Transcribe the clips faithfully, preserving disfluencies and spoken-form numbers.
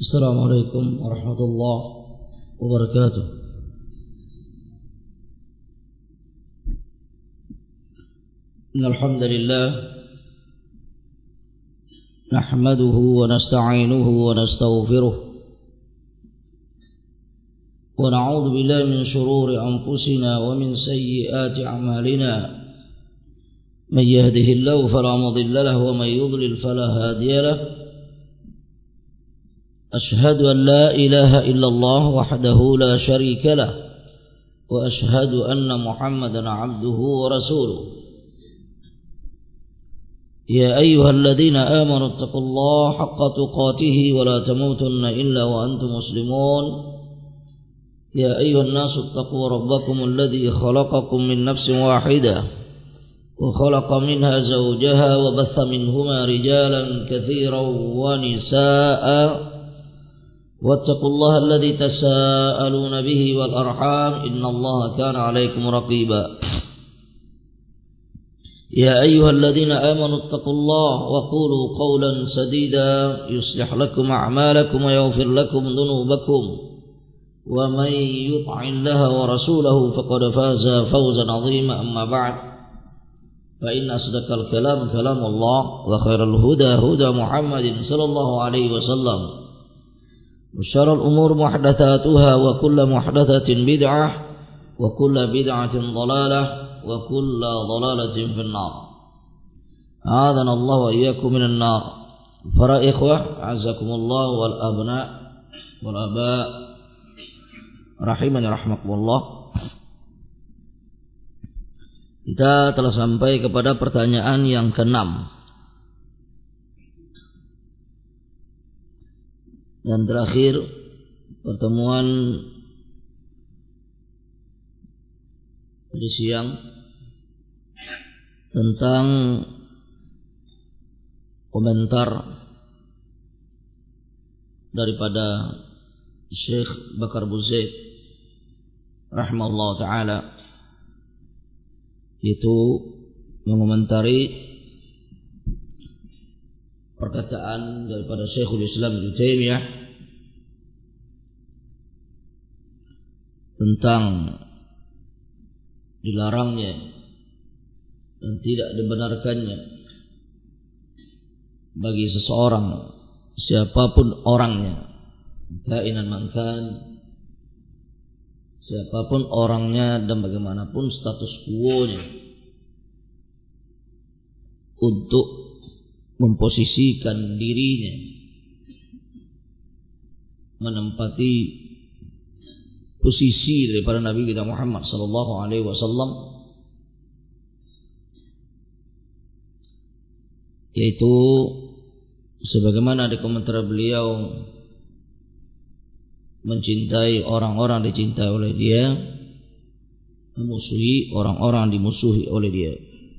Assalamualaikum warahmatullahi wabarakatuh. Innal hamdalillah nahmaduhu wa nasta'inuhu wa nastaghfiruh wa na'udzu billahi min shururi anfusina wa min sayyiati a'malina. Man yahdihillahu fala mudilla lahu wa man yudlil fala hadiya lahu. أشهد أن لا إله إلا الله وحده لا شريك له وأشهد أن محمدا عبده ورسوله. يا أيها الذين آمنوا اتقوا الله حق تقاته ولا تموتن إلا وأنتم مسلمون. يا أيها الناس اتقوا ربكم الذي خلقكم من نفس واحدة وخلق منها زوجها وبث منهما رجالا كثيرا ونساء واتقوا الله الذي تساءلون به والأرحام إن الله كان عليكم رقيبا. يا أيها الذين آمنوا اتقوا الله وقولوا قولا سديدا يصلح لكم أعمالكم ويغفر لكم ذنوبكم ومن يطع الله ورسوله فقد فاز فوزا عظيما. أما بعد فإن أصدق الكلام كلام الله وخير الهدى هدى محمد صلى الله عليه وسلم وشر الأمور محدثاتها وكل محدثة بدعة وكل بدعة ضلالة وكل ضلالة في النار. أعاذنا الله وإياكم من النار. Para ikhwah azakumullah wal abna wal aba rahimani rahmakumullah. Kita telah sampai kepada pertanyaan yang keenam dan terakhir pertemuan di siang tentang komentar daripada Syekh Bakar Abu Zaid rahimahullah ta'ala, yaitu mengomentari perkataan daripada Syekhul Islam Ibnu Taimiyah tentang dilarangnya dan tidak dibenarkannya bagi seseorang siapapun orangnya, kainan mankan, siapapun orangnya dan bagaimanapun status quo-nya, untuk memposisikan dirinya menempati posisi daripada Nabi kita Muhammad sallallahu alaihi wasallam, yaitu sebagaimana di komentar beliau mencintai orang-orang dicintai oleh dia, memusuhi orang-orang dimusuhi oleh dia,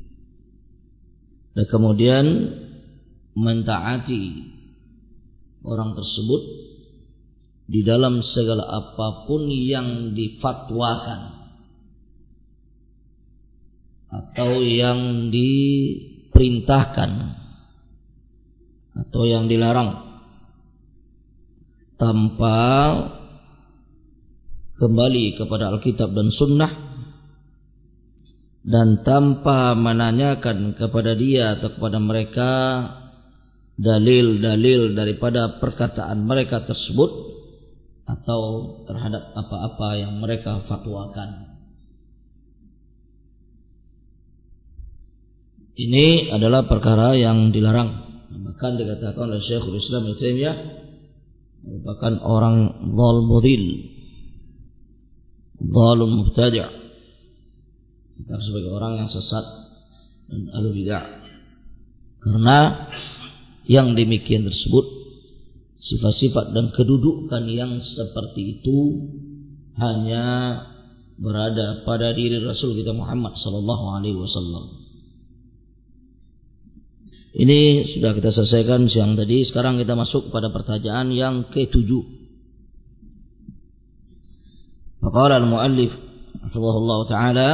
dan kemudian mentaati orang tersebut di dalam segala apapun yang difatwakan atau yang diperintahkan atau yang dilarang, tanpa kembali kepada Alkitab dan Sunnah dan tanpa menanyakan kepada dia atau kepada mereka dalil-dalil daripada perkataan mereka tersebut atau terhadap apa-apa yang mereka fatwakan. Ini adalah perkara yang dilarang. Bahkan dikatakan oleh Syekhul Islam Ibnu Taimiyah merupakan orang dhal mudil, dhalun mubtadi', sebagai orang yang sesat dan ahli bid'ah. Karena yang demikian tersebut, sifat-sifat dan kedudukan yang seperti itu hanya berada pada diri Rasul kita Muhammad sallallahu alaihi wasallam. Ini sudah kita selesaikan siang tadi. Sekarang kita masuk pada pertanyaan yang ketujuh. Faqala al-muallif hafizahullah ta'ala,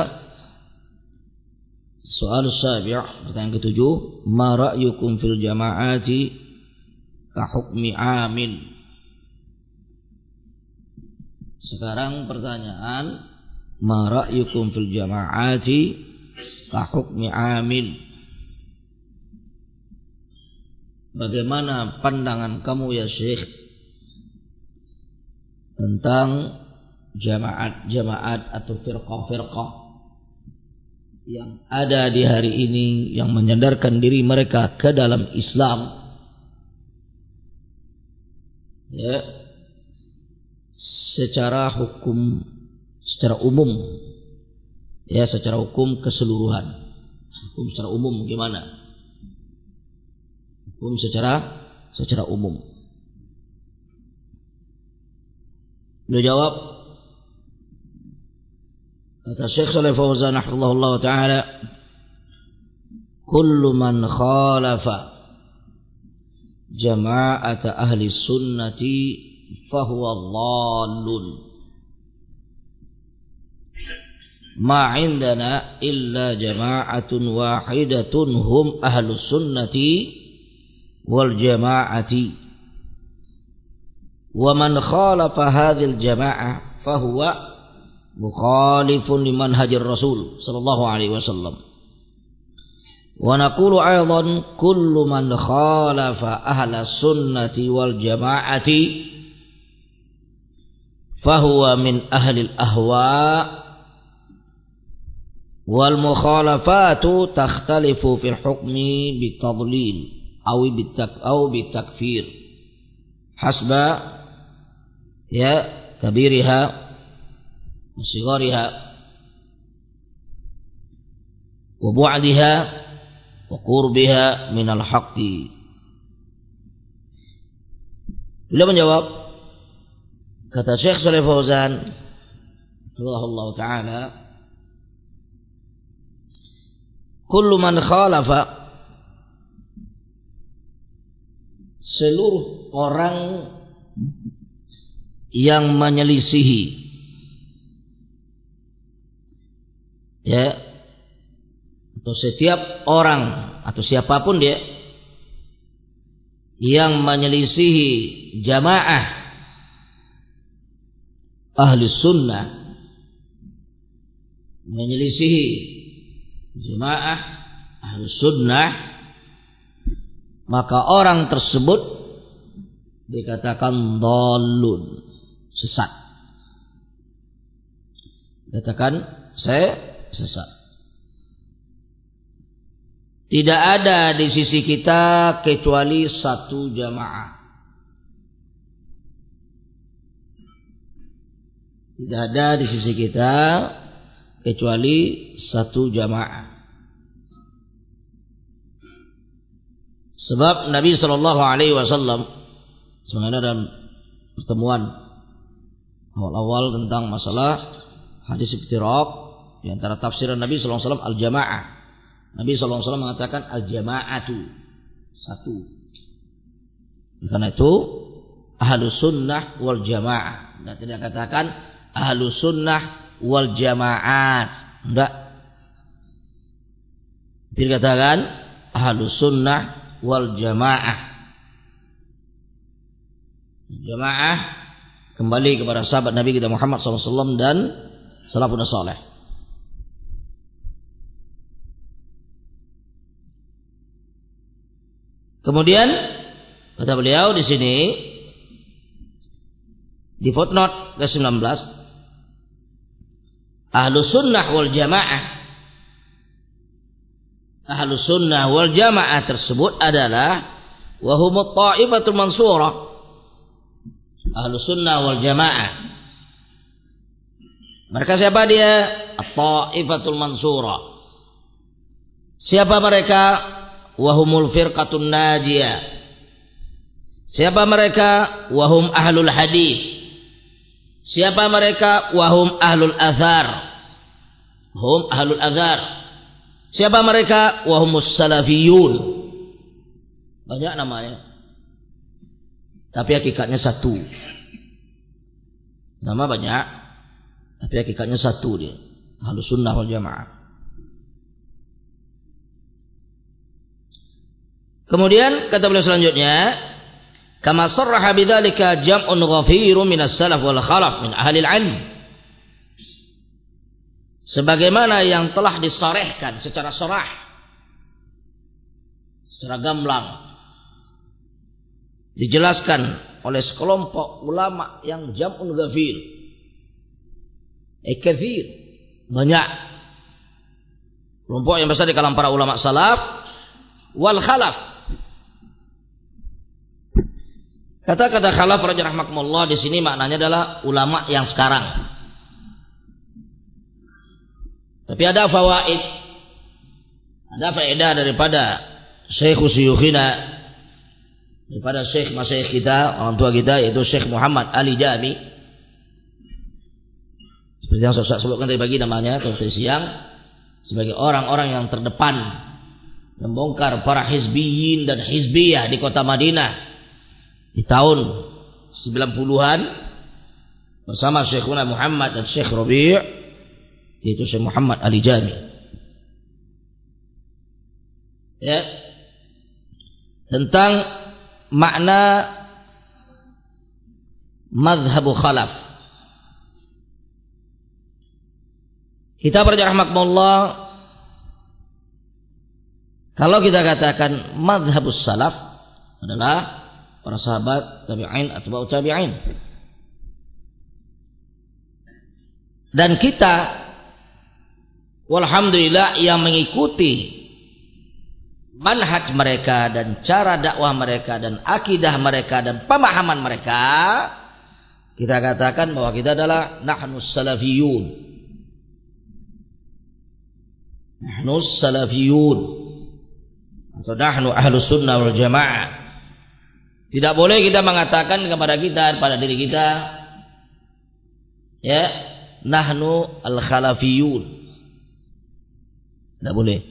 soal sabi', pertanyaan ketujuh, ma ra'yukum fil jama'ati ka hukmi amin Sekarang pertanyaan, ma ra'yukum fil jama'ati ka hukmi amil? Bagaimana pandangan kamu ya Syekh tentang jamaat-jamaat atau firqah-firqah yang ada di hari ini yang menyandarkan diri mereka ke dalam Islam, ya, secara hukum, secara umum, ya, secara hukum keseluruhan. Hukum secara umum gimana? Hukum secara secara umum. Beliau jawab, kata Syekh Shalih Fauzan rahimahullah taala, kullu man khalafa jama'ata ahli sunnati fahuwa dhallun ma indana illa jama'atun wahidatun hum ahlu sunnati wal jama'ati wa man khalafa hadhil jama'ah fahuwa mukhalifun liman hajir rasul sallallahu alaihi wasallam. Wa naqulu aidan kullu man khalafa ahla sunnati wal jama'ati fahuwa min ahli al-ahwa wal mukhalafatu takhtalifu fil hukmi bitadlil aw bitak aw bitakfir hasba ya kabiriha wa sigariha wa bu'diha wa qurbiha min al-haqqi. Beliau menjawab, kata Syekh Shalih Fauzan rahimahullah taala, kullu man khalafa, seluruh orang yang menyelisihi, ya, atau setiap orang atau siapapun dia yang menyelisihi jamaah ahli sunnah, menyelisihi jamaah ahli sunnah, maka orang tersebut dikatakan dhalun, sesat. Dikatakan saya sesat. Tidak ada di sisi kita kecuali satu jamaah. Tidak ada di sisi kita kecuali satu jamaah. Sebab Nabi Shallallahu Alaihi Wasallam sebenarnya dalam pertemuan awal-awal tentang masalah hadis iftiraq, di antara tafsiran Nabi Shallallahu Alaihi Wasallam al-jamaah. Nabi Shallallahu Alaihi Wasallam mengatakan al-jama'atu, satu. Karena itu ahlus sunnah wal jamaah. Dan tidak katakan ahlus sunnah wal jamaat, enggak. Dikatakan ahlus sunnah wal jamaah. Jamaah kembali kepada sahabat Nabi kita Muhammad shallallahu alaihi wasallam dan salafun saleh. Kemudian kata beliau di sini di footnote ke sembilan belas, ahlus sunnah wal jamaah, ahlus sunnah wal jamaah tersebut adalah wahumut ta'ifatul mansurah. Ahlus sunnah wal jamaah, mereka siapa dia? At-ta'ifatul mansurah. Siapa mereka? Wahumul firqatun najiyah. Siapa mereka? Wahum ahlul hadis. Siapa mereka? Wahum ahlul azhar. Hum ahlul azhar. Siapa mereka? Wahumus salafiyun. Banyak namanya, tapi hakikatnya satu. Nama banyak, tapi hakikatnya satu dia. Ahlus sunnah wal jamaah. Kemudian kata beliau selanjutnya, Kama sarraha bidzalika jam'un ghafirun minas salaf wal khalaf min ahli al-'ilm. Sebagaimana yang telah disarehkan secara sarah, secara gamblang, dijelaskan oleh sekelompok ulama yang jam'un ghafir, eh katsir, banyak kelompok yang besar di kalangan para ulama salaf wal khalaf. Kata-kata khalaf rahimahumullah di sini maknanya adalah ulama yang sekarang. Tapi ada fawaid, ada faedah daripada Syekh Syuyukhina, daripada Syekh Masyayikh kita, orang tua kita, yaitu Syekh Muhammad Ali Jami. Seperti yang saya sebutkan tadi pagi namanya, tadi siang, sebagai orang-orang yang terdepan membongkar para hizbiyin dan hizbiyah di kota Madinah di tahun sembilan puluhan bersama Syekhuna Muhammad dan Syekh Rabi', yaitu Syekh Muhammad Ali Jami. Ya. Tentang makna mazhabu khalaf. Kita rahmatullah, kalau kita katakan mazhabus salaf adalah para sahabat, tabi'in, atba'u tabi'in. Dan kita walhamdulillah yang mengikuti manhaj mereka dan cara dakwah mereka dan akidah mereka dan pemahaman mereka, kita katakan bahwa kita adalah nahnu salafiyun. Nahnu salafiyun atau nahnu ahlus sunnah wal jamaah. Tidak boleh kita mengatakan kepada kita, pada diri kita, ya, nahnu al-khalafiyun. Tidak boleh.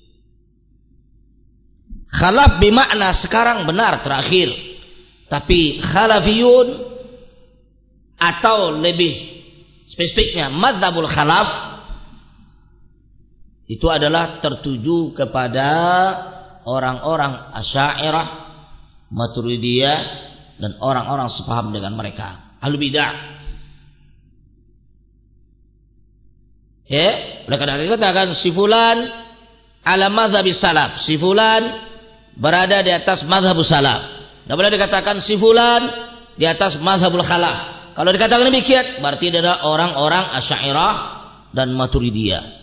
Khalaf bermakna sekarang, benar, terakhir. Tapi khalafiyun atau lebih spesifiknya madzhabul khalaf itu adalah tertuju kepada orang-orang Asy'ariyah, Maturidiyah, dan orang-orang sepaham dengan mereka, ahlu bidah. Ya, oleh karena itu katakan si fulan ala mazhabis salaf, si fulan berada di atas mazhabus salaf. Tidak boleh dikatakan si fulan di atas mazhabul khalaf. Kalau dikatakan demikian, berarti dia adalah orang-orang Asy'ariyah dan Maturidiyah.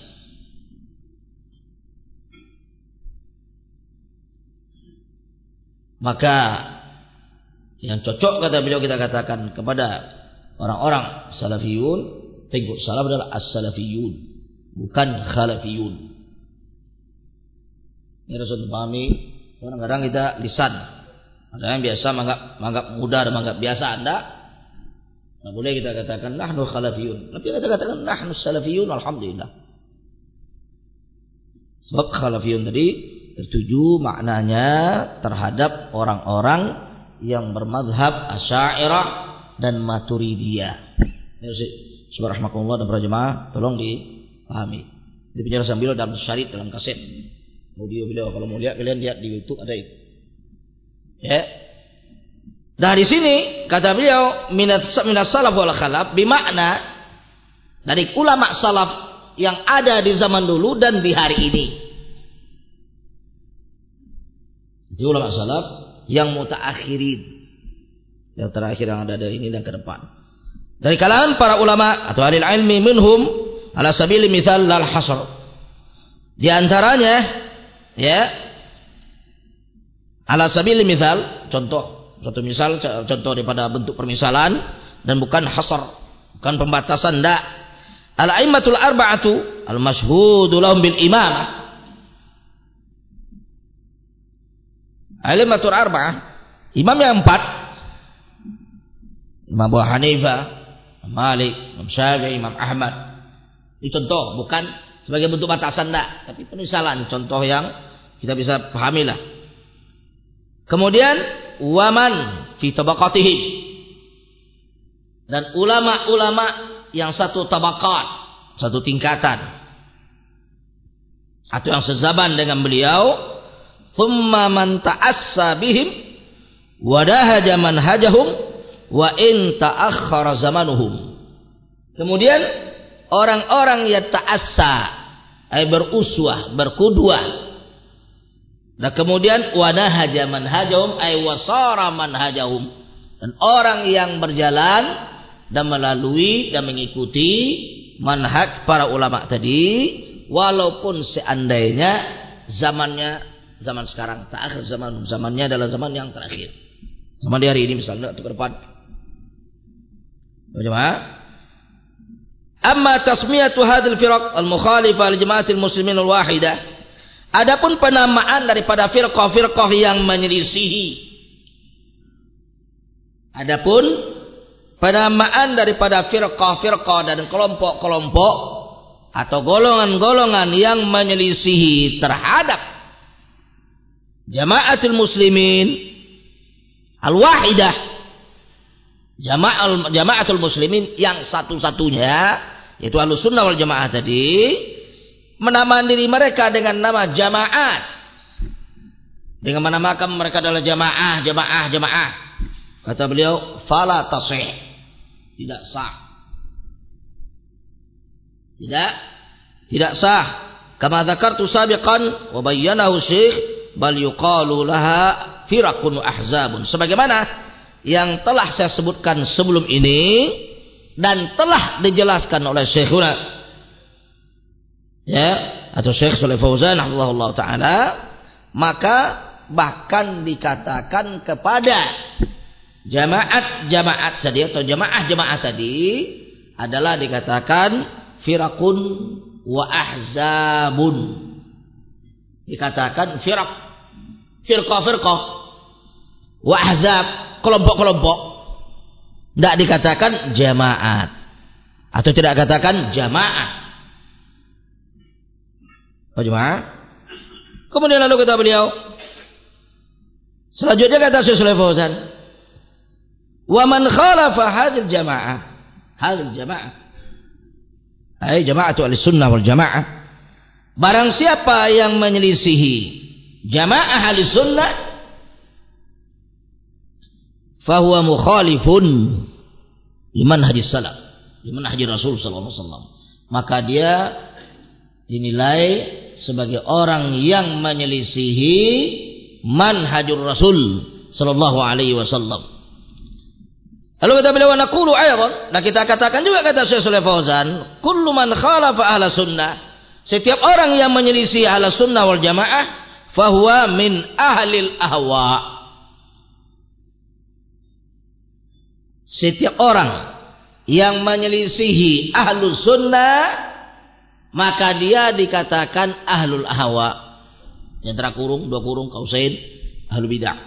Maka yang cocok kata beliau kita katakan kepada orang-orang salafiyun, pengikut salaf adalah as-salafiyun, bukan khalafiyun. Ini harus dipahami. Kadang-kadang kita lisan, ada yang biasa menganggap, menganggap mudah dan menganggap biasa. Anda tidak boleh kita katakan nahnu khalafiyun, tapi kita katakan nahnu salafiyun, alhamdulillah. Sebab khalafiyun tadi tertuju maknanya terhadap orang-orang yang bermadhab Asy'ariyah dan Maturidiyah. Subhanallah dan para jemaah, tolong dipahami. Ini penjelasan beliau dalam syarif, dalam kaset audio beliau. Kalau mau lihat, kalian lihat di YouTube ada itu. Ya. Nah di sini kata beliau minas minas salaf wal khalaf, bermakna dari ulama salaf yang ada di zaman dulu dan di hari ini. Itu ulama salaf yang mutaakhirin, yang terakhir yang ada dari ini dan ke depan. Dari kalangan para ulama atau ahli ilmi minhum ala sabili mithal lal hasr. Di antaranya ya ala sabili mithal, contoh, contoh misal, contoh daripada bentuk permisalan dan bukan hasr, bukan pembatasan, enggak. Al-a'immatul arba'atu al-masyhudu lahum bil imamah. Al-a'immatul arba'ah, imam yang empat, Imam Abu Hanifah, Imam Malik, Imam Syafi'i, Imam Ahmad. Ini contoh, bukan sebagai bentuk batasan, enggak, tapi permisalan, contoh yang kita bisa pahamilah. Kemudian waman fi tabaqatihim, dan ulama-ulama yang satu tabaqat, satu tingkatan atau yang sezaman dengan beliau. Thumma man ta'assa bihim wadahaja manhajahum wa in ta'akhkhara zamanuhum. Kemudian orang-orang yang ta'assa, ay beruswah, berkudwah. Dan kemudian wadahaja manhajahum ay wasara manhajahum. Dan orang yang berjalan dan melalui dan mengikuti manhaj para ulama tadi, walaupun seandainya zamannya zaman sekarang, ta'akhir zaman, zamannya adalah zaman yang terakhir. Zaman di hari ini misalnya atau ke depan. Bagaimana? Amma tasmiyatu hadhil firaq al-mukhalifah li jama'atil muslimin al-wahidah. Adapun penamaan daripada firqah-firqah yang menyelisihi. Adapun penamaan daripada firqah-firqah dan kelompok-kelompok atau golongan-golongan yang menyelisihi terhadap jama'atul muslimin al-wahidah, jama'al jama'atul muslimin yang satu-satunya, yaitu Ahlussunnah wal Jamaah tadi, menamakan diri mereka dengan nama jamaat, dengan menamakan mereka adalah jamaah, jamaah, jamaah. Kata beliau, fala tasih, tidak sah, tidak tidak sah. Kama dzakartu sabiqan wa bayyanahu Syekh, bal yuqalu laha firaqun wa ahzabun. Sebagaimana yang telah saya sebutkan sebelum ini dan telah dijelaskan oleh Syekhuna, ya, atau Syekh Shalih Fauzan rahimahullah taala, maka bahkan dikatakan kepada jamaat-jamaat tadi atau jamaah-jamaah tadi adalah dikatakan firaqun wa ahzabun. Dikatakan firaq, firqah-firqah, wa ahzab, kelompok-kelompok. Tidak dikatakan jamaat atau tidak katakan jamaah. Oh, jamaah. Kemudian lalu kata beliau, selanjutnya kata Syekh Shalih Fauzan, wa man khalafa hadhil jamaah, hadhil jamaah, ay jama'atu ahlussunnah wal jamaah, barang siapa yang menyelisihi jamaah ahlussunnah, fahuwa mukhalifun liman hadis salaf, liman hadis Rasul sallallahu alaihi wasallam, maka dia dinilai sebagai orang yang menyelisihi manhajur Rasul sallallahu alaihi wasallam. Lalu kata beliau, naqulu aydan, dan kita katakan juga kata Syekh Shalih Fauzan, kullu man khalafa ahla sunnah, setiap orang yang menyelisih ahla sunnah wal jamaah, fahuwa min ahlil ahwa. Setiap orang yang menyelisihi ahlu sunnah, maka dia dikatakan ahlul ahwa. Yang terakurung, dua kurung, kausain, ahlu bid'ah.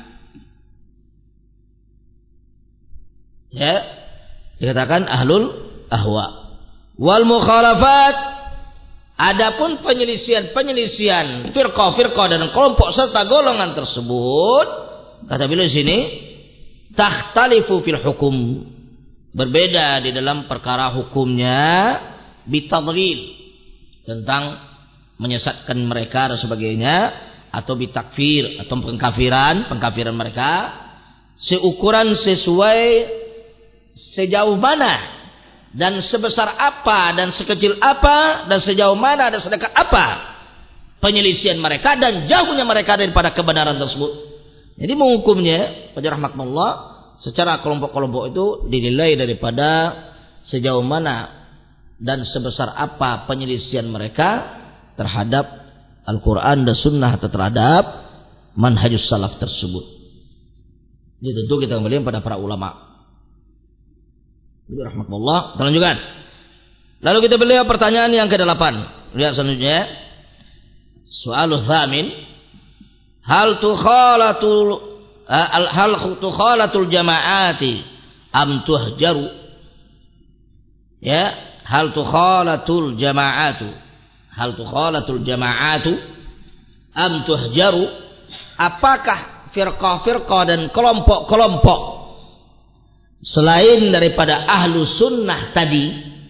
Ya, dikatakan ahlul ahwa. Wal mukhalafat, adapun penyelisian-penyelisian firqah-firqah dan kelompok serta golongan tersebut, kata beliau sini, takhtalifu fil hukum, berbeda di dalam perkara hukumnya, bitadlil, tentang menyesatkan mereka dan sebagainya, atau bitakfir, atau pengkafiran, pengkafiran mereka, seukuran sesuai sejauh mana dan sebesar apa dan sekecil apa dan sejauh mana dan sedekat apa penyelisihan mereka dan jauhnya mereka daripada kebenaran tersebut. Jadi menghukumnya pada rahmatullah secara kelompok-kelompok itu dinilai daripada sejauh mana dan sebesar apa penyelisihan mereka terhadap Al-Quran dan Sunnah atau terhadap manhajus salaf tersebut. Ini tentu kita kembali pada para ulama. Rahmatullah, kita lanjutkan. Lalu kita beliau pertanyaan yang kedelapan. Lihat selanjutnya. Soalul tsamin, hal tukhalatul hal tukhalatul jama'ati am tuhjaru? Ya, hal tukhalatul jama'atu, hal tukhalatul jama'atu am tuhjaru? Apakah firqah-firqah dan kelompok-kelompok selain daripada ahlu sunnah tadi,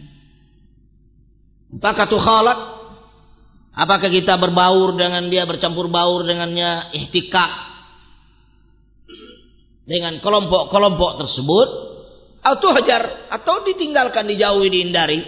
apakah tukhalat, apakah kita berbaur dengan dia, bercampur baur dengannya, ihtikak, dengan kelompok-kelompok tersebut, atau hajar, atau ditinggalkan, dijauhi, dihindari,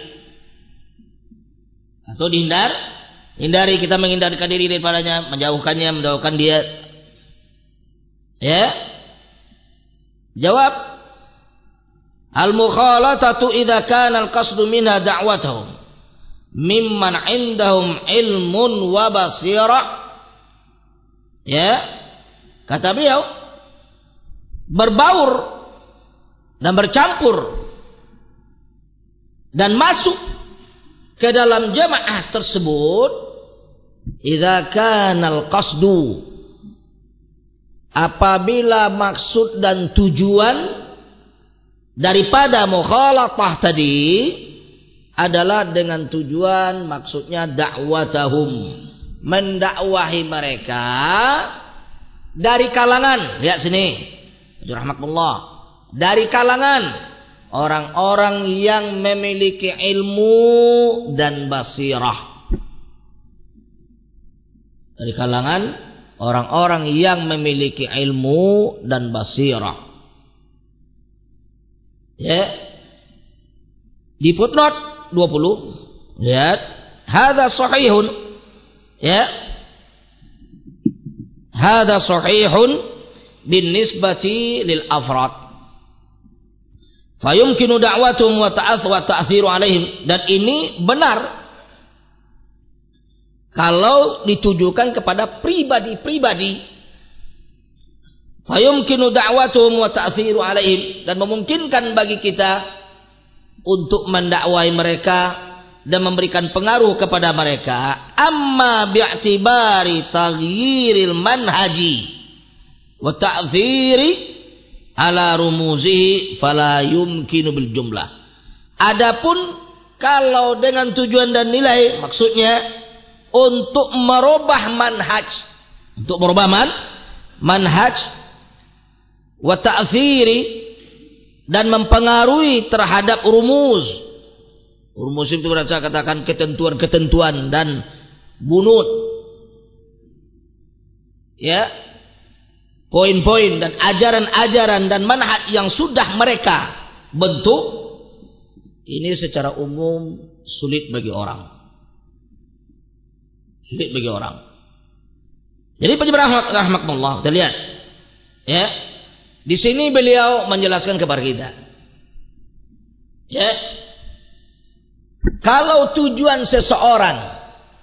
atau dihindar, hindari, kita menghindarkan diri daripadanya, menjauhkannya, menjauhkan dia. Ya, jawab, al-mukhalatatu idza kana al-qasdu minha da'watuhum mimman 'indahum ilmun wa basirah. Ya, kata beliau, berbaur dan bercampur dan masuk ke dalam jamaah tersebut idza kana al-qasdu, apabila maksud dan tujuan daripada mukhalatah tadi adalah dengan tujuan, maksudnya dakwatahum, mendakwahi mereka dari kalangan, lihat sini, rahmatullah, dari kalangan orang-orang yang memiliki ilmu dan basirah, dari kalangan orang-orang yang memiliki ilmu dan basirah. Ya, di footnote dua puluh, lihat, hadza sahihun, ya, hadza sahihun bin nisbati lil afrad, fayumkinu da'watuhum wa ta'ath wa ta'thiru alaihim, dan ini benar kalau ditujukan kepada pribadi-pribadi. Fayumkinu da'watuhum wa ta'thiru alaihim, dan memungkinkan bagi kita untuk mendakwahi mereka dan memberikan pengaruh kepada mereka. Amma bi'tibari taghyiril manhaji wa ta'thiri ala rumuzihi fala yumkinu bil jumlah. Adapun kalau dengan tujuan dan nilai, maksudnya untuk merubah manhaj, untuk merubah man, manhaj wa ta'thiri, dan mempengaruhi terhadap rumus. Rumus itu berarti katakan ketentuan-ketentuan dan bunut, ya, poin-poin dan ajaran-ajaran dan manhaj yang sudah mereka bentuk, ini secara umum sulit bagi orang. Sulit bagi orang. Jadi penjelasan rahmatullah, kita lihat, ya, di sini beliau menjelaskan kepada kita, ya, kalau tujuan seseorang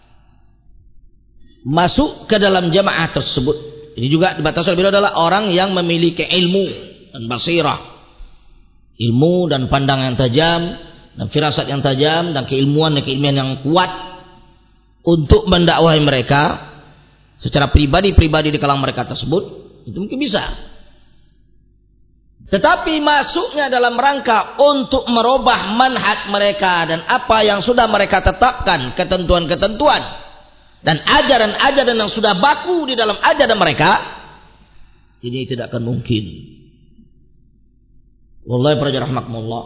masuk ke dalam jamaah tersebut, ini juga dibatasi oleh beliau adalah orang yang memiliki ilmu dan basirah, ilmu dan pandangan yang tajam dan firasat yang tajam dan keilmuan dan keilmuan yang kuat untuk mendakwahi mereka secara pribadi-pribadi di kalangan mereka tersebut, itu mungkin bisa. Tetapi masuknya dalam rangka untuk merubah manhaj mereka dan apa yang sudah mereka tetapkan, ketentuan-ketentuan dan ajaran-ajaran yang sudah baku di dalam ajaran mereka, ini tidak akan mungkin. Wallahi para rahmatullah,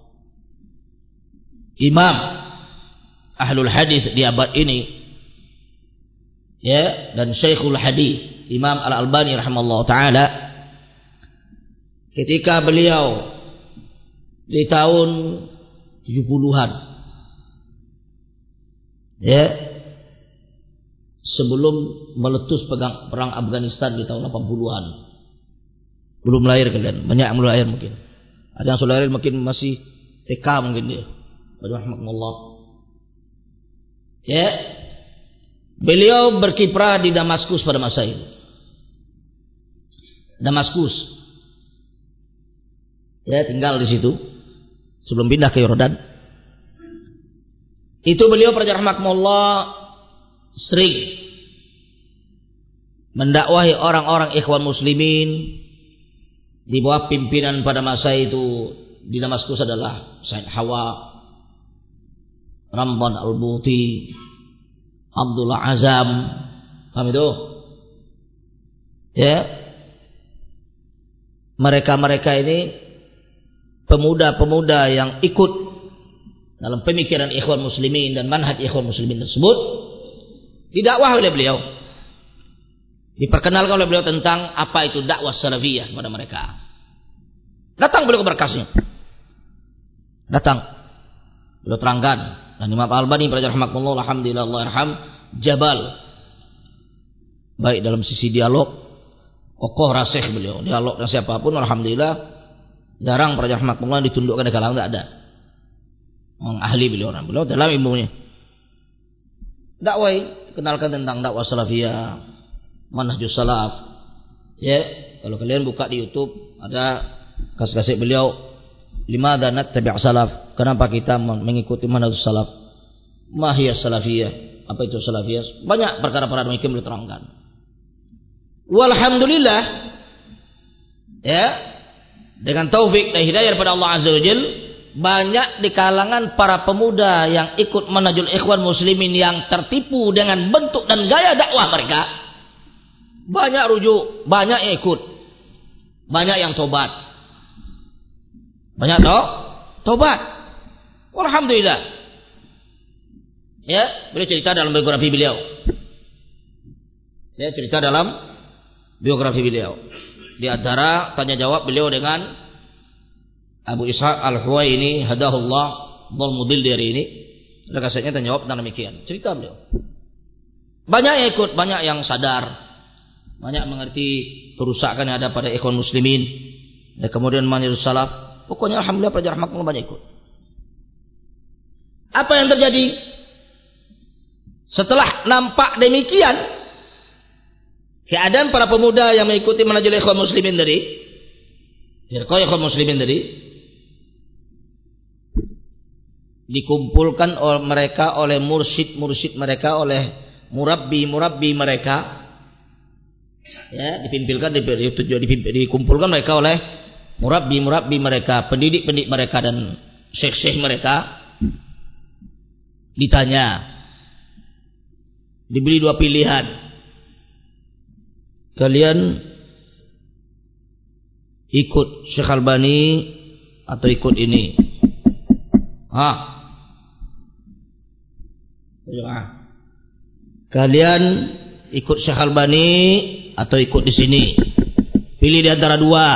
Imam Ahlul Hadis di abad ini, ya, dan Syekhul Hadis Imam Al-Albani rahimahullah taala, ketika beliau di tahun tujuh puluhan, ya, sebelum meletus perang, perang Afghanistan di tahun delapan puluhan, belum lahir kalian, banyak yang belum lahir mungkin, ada yang sudah lahir mungkin masih T K mungkin dia, rahimahullah, ya, beliau berkiprah di Damaskus pada masa itu. Damaskus, ya, tinggal di situ sebelum pindah ke Yordan. Itu beliau rahmatullah sering mendakwahi orang-orang ikhwan muslimin di bawah pimpinan pada masa itu di Damaskus adalah Said Hawa, Ramdan Al-Buti, Abdullah Azam, paham itu? Ya, mereka-mereka ini pemuda-pemuda yang ikut dalam pemikiran ikhwan muslimin dan manhaj ikhwan muslimin tersebut didakwah oleh beliau, diperkenalkan oleh beliau tentang apa itu dakwah salafiyah kepada mereka. Datang beliau ke berkasnya. Datang. Beliau terangkan. Dan Imam Al-Albani rahimahullah, alhamdulillah, Allah yarham, jabal. Baik dalam sisi dialog, kokoh rasih beliau. Dialog dengan siapapun, alhamdulillah. Jarang para rahmatullah ditundukkan di kalangan, tidak ada. Orang ahli beliau, orang beliau dalam ilmunya. Dakwah, kenalkan tentang dakwah salafiyah, manhajus salaf. Ya, kalau kalian buka di YouTube ada kasih-kasih beliau, limadza nattabi' salaf? Kenapa kita mengikuti manhajus salaf? Ma hiya salafiyah? Apa itu salafiyah? Banyak perkara-perkara demikian beliau terangkan. Walhamdulillah, ya, dengan taufik dan hidayah daripada Allah Azza wa Jalla, banyak di kalangan para pemuda yang ikut manhajul ikhwan muslimin yang tertipu dengan bentuk dan gaya dakwah mereka. Banyak rujuk, banyak yang ikut, banyak yang tobat, banyak toh tobat. Alhamdulillah. Ya, beliau cerita dalam biografi beliau. Ya, cerita dalam biografi beliau. Di antara tanya jawab beliau dengan Abu Ishaq Al-Huwaini hadahullah dhul mudil dari ini. Ada kasetnya tanya jawab tentang demikian. Cerita beliau. Banyak yang ikut, banyak yang sadar. Banyak mengerti kerusakan yang ada pada ikhwan muslimin. Dan kemudian manhajus salaf. Pokoknya alhamdulillah pelajar rahmatullah banyak ikut. Apa yang terjadi? Setelah nampak demikian, keadaan para pemuda yang mengikuti manhajul ikhwan muslimin dari firqah ikhwan muslimin dari dikumpulkan oleh mereka oleh mursyid-mursyid mereka, oleh murabbi-murabbi mereka. Ya, dipimpinkan dikumpulkan mereka oleh murabbi-murabbi mereka, pendidik-pendidik mereka dan syekh-syekh mereka. Ditanya, diberi dua pilihan. Kalian ikut Syekh Albani atau ikut ini? Ah. Kalian ikut Syekh Albani atau ikut di sini? Pilih di antara dua.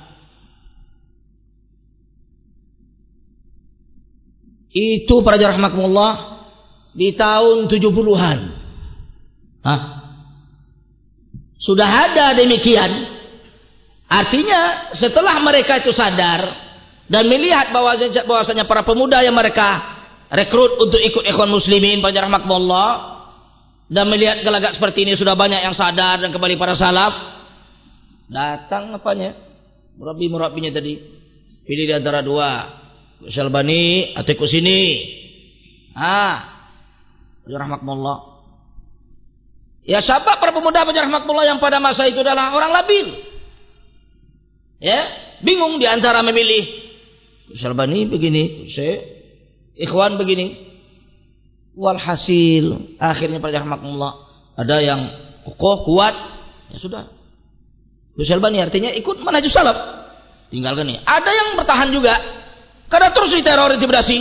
Itu para rahmatullah di tahun tujuh puluhan. Hah? Sudah ada demikian. Artinya setelah mereka itu sadar dan melihat bahwasanya, bahwasanya para pemuda yang mereka rekrut untuk ikut ikhwan muslimin para rahmatullah, dan melihat gelagat seperti ini sudah banyak yang sadar dan kembali para salaf, datang apanya? Murabbi-murabbinya tadi. Pilih di antara dua. Syalbani atau ikut sini. Ah. Rahmatullah. Ya, siapa para pemuda rahmatullah yang pada masa itu adalah orang labil. Ya, bingung di antara memilih. Syalbani begini, saya ikhwan begini. Walhasil akhirnya para rahmatullah ada yang kokoh kuat, ya sudah. Syalbani artinya ikut manhajus salaf. Tinggalkan nih. Ada yang bertahan juga karena terus diteror, intimidasi.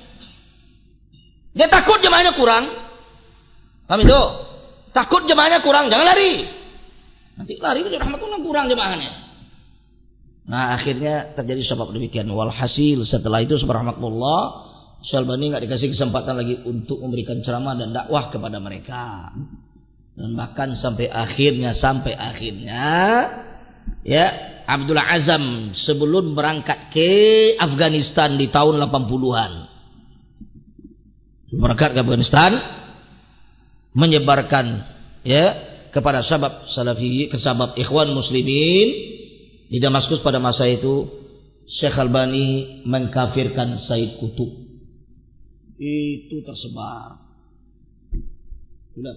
Dia takut jemaahnya kurang. Paham itu? Takut jemaahnya kurang, jangan lari. Nanti lari itu rahmatullah kurang jemaahnya. Nah, akhirnya terjadi sebab demikian. Walhasil setelah itu subhanallah, Syalbani enggak dikasih kesempatan lagi untuk memberikan ceramah dan dakwah kepada mereka. Dan bahkan sampai akhirnya sampai akhirnya ya, Abdullah Azam sebelum berangkat ke Afghanistan di tahun delapan puluhan, berangkat ke Afghanistan menyebarkan ya kepada sahabat salafi, ke sahabat ikhwan muslimin di Damaskus pada masa itu. Syekh Albani mengkafirkan Said Qutb. Itu tersebar. Sudah.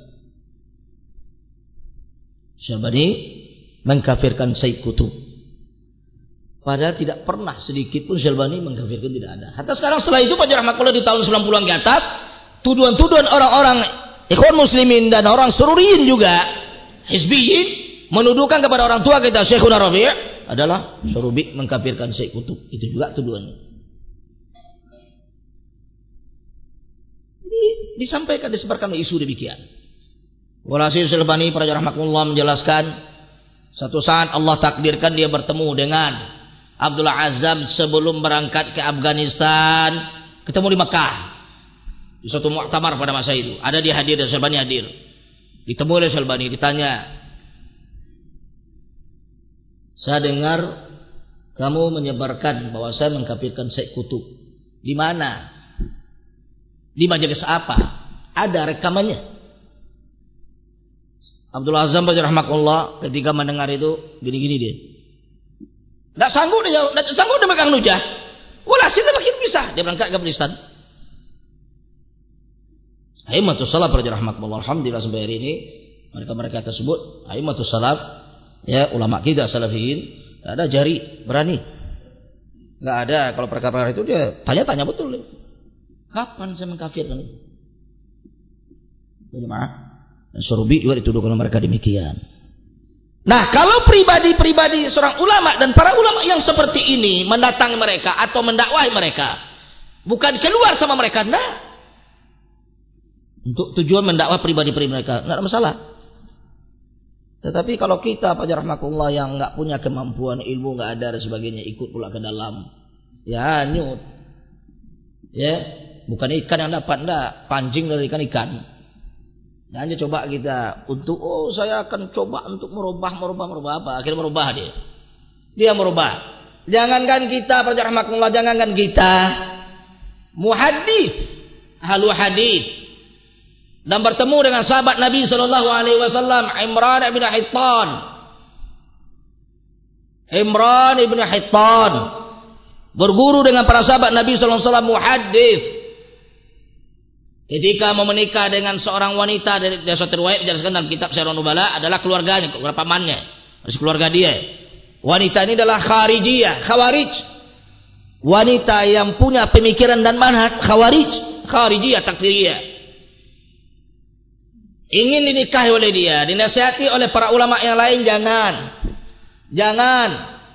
Syekh Albani mengkafirkan Said Qutb. Padahal tidak pernah sedikit pun Syekh Albani mengkafirkan, tidak ada. Hatta sekarang setelah itu Pak Rahmatullah di tahun sembilan puluhan ke atas, tuduhan-tuduhan orang-orang ikhwan muslimin dan orang sururiyin juga, hizbiyin, menuduhkan kepada orang tua kita Syekhuna Rabi' adalah surubi mengkafirkan Said Qutb. Itu juga tuduhannya. Jadi disampaikan, disebarkan isu demikian. Walhasil Syekh Albani para rahmatullah menjelaskan, satu saat Allah takdirkan dia bertemu dengan Abdullah Azzam sebelum berangkat ke Afghanistan ketemu di Mekah di suatu muktamar pada masa itu. Ada dia hadir dan Syalbani hadir. Ditemu oleh Syalbani, ditanya, saya dengar kamu menyebarkan bahwa saya mengkafirkan Syekh Qutb. Di mana? Di majelis apa? Ada rekamannya. Abdullah Azzam rahimahullah ketika mendengar itu gini-gini dia. Tidak sanggup dia, tidak sanggup dia megang nujah. Walhasil makin bisa dia berangkat ke Afghanistan. Aimatus salaf rahimahullah, alhamdulillah sampai hari ini mereka-mereka tersebut aimatus salaf, ya ulama kita salafiyin, tidak ada jari berani. Enggak ada kalau perkara itu dia tanya-tanya betul. Kapan saya mengkafirkan itu? Jemaah, dan Surubi juga dituduhkan oleh mereka demikian. Nah, kalau pribadi-pribadi seorang ulama dan para ulama yang seperti ini mendatangi mereka atau mendakwahi mereka, bukan keluar sama mereka, enggak. Untuk tujuan mendakwah pribadi-pribadi mereka, enggak ada masalah. Tetapi kalau kita Pak Rahmatullah yang enggak punya kemampuan, ilmu enggak ada dan sebagainya, ikut pula ke dalam, ya nyut. Ya, bukan ikan yang dapat, enggak, pancing dari ikan-ikan. Hanya coba kita untuk, oh saya akan coba untuk merubah, merubah, merubah apa? Akhirnya merubah dia. Dia merubah. Jangankan kita, Pak Rahmatullah, jangankan kita, muhaddits, ahlu hadis, dan bertemu dengan sahabat Nabi Sallallahu Alaihi Wasallam, Imran ibn Hittan. Imran ibn Hittan berguru dengan para sahabat Nabi Sallallahu Alaihi Wasallam, muhaddits. Ketika mau menikah dengan seorang wanita dari, dari suatu riwayat dijelaskan dalam kitab Syiarun Nubala adalah keluarganya, pamannya, masih keluarga dia. Wanita ini adalah kharijiyah, khawarij. Wanita yang punya pemikiran dan manhaj khawarij, kharijiyah, takfiriyah. Ingin dinikahi oleh dia, dinasihati oleh para ulama yang lain, jangan. Jangan.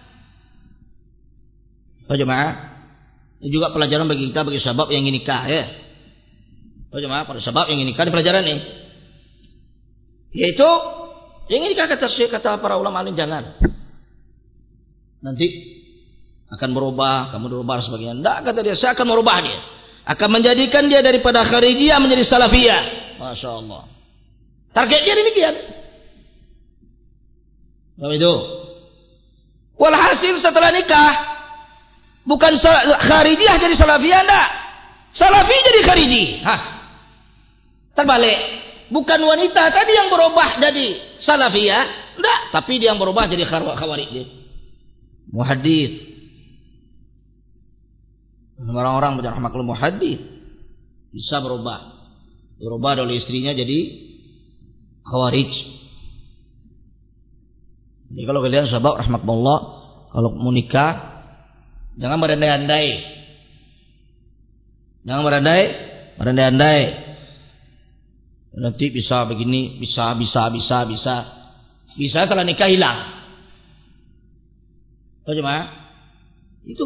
Oh jemaah, ini juga pelajaran bagi kita, bagi sahabat yang ingin nikah ya. Oh jemaah, pada sebab yang ini kan pelajaran nih, yaitu yang ini kata kata para ulama alim, jangan nanti akan berubah, kamu berubah dan sebagainya. Tidak, kata dia, saya akan merubah dia, akan menjadikan dia daripada kharijiyah menjadi salafiyah. Masya Allah, target dia demikian. Apa itu? Walhasil setelah nikah bukan kharijiyah jadi salafiyah, enggak, salafi jadi khariji. Hah, terbalik, bukan wanita tadi yang berubah jadi salafiyah, enggak, tapi dia yang berubah jadi khawarij dia. Muhaddits. Orang-orang berjamaah muhaddits bisa berubah. Berubah oleh istrinya jadi khawarij. Jadi kalau kalian sahabat rahmatullah, kalau mau nikah jangan berandai-andai. Jangan berandai, berandai-andai. Nanti bisa begini, bisa, bisa, bisa, bisa, bisa setelah nikah hilang. Tahu jemaah? Itu.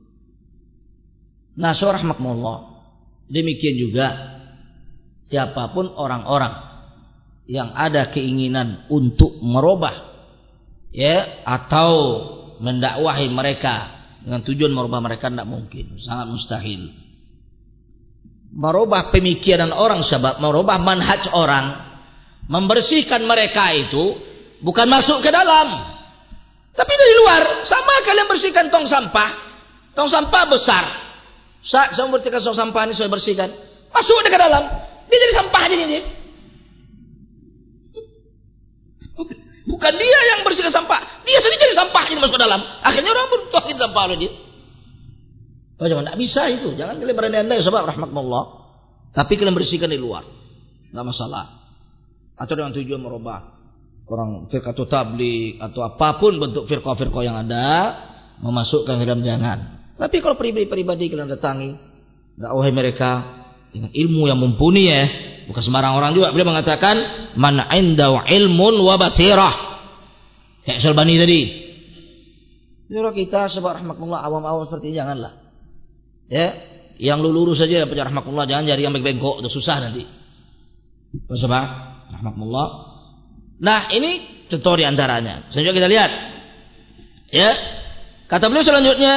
Nah, rahmatullah. Demikian juga siapapun orang-orang yang ada keinginan untuk merubah, ya, atau mendakwahi mereka dengan tujuan merubah mereka, tidak mungkin, sangat mustahil. Merubah pemikiran orang sahabat, merubah manhaj orang, membersihkan mereka itu bukan masuk ke dalam, tapi dari luar. Sama kalian bersihkan tong sampah, tong sampah besar. Saat saya membersihkan tong sampah ini, saya bersihkan, masuk ke dalam, dia jadi sampah jadi dia. Bukan dia yang bersihkan sampah, dia sendiri jadi sampah ini masuk ke dalam. Akhirnya orang pun tuakin sampah oleh dia. Oh, jangan, tidak bisa itu. Jangan kalian berandai-andai sebab rahmatullah. Tapi kalian bersihkan di luar, tidak masalah. Atau dengan tujuan merubah orang firqatul tabligh atau apapun bentuk firqah-firqah yang ada, memasukkan ke dalam, jangan. Tapi kalau pribadi-pribadi kalian datangi, dakwahi mereka dengan ilmu yang mumpuni ya, bukan sembarang orang juga. Beliau mengatakan man indahu ilmun wa basirah. Kayak Syalbani tadi. Jadi kita sebab rahmatullah awam-awam seperti ini janganlah. Ya, yang lurus saja dapat rahmatullah, jangan cari yang bengkok, itu susah nanti. Sebab rahmatullah. Nah, ini contoh di antaranya. Selanjutnya kita lihat. Ya. Kata beliau selanjutnya,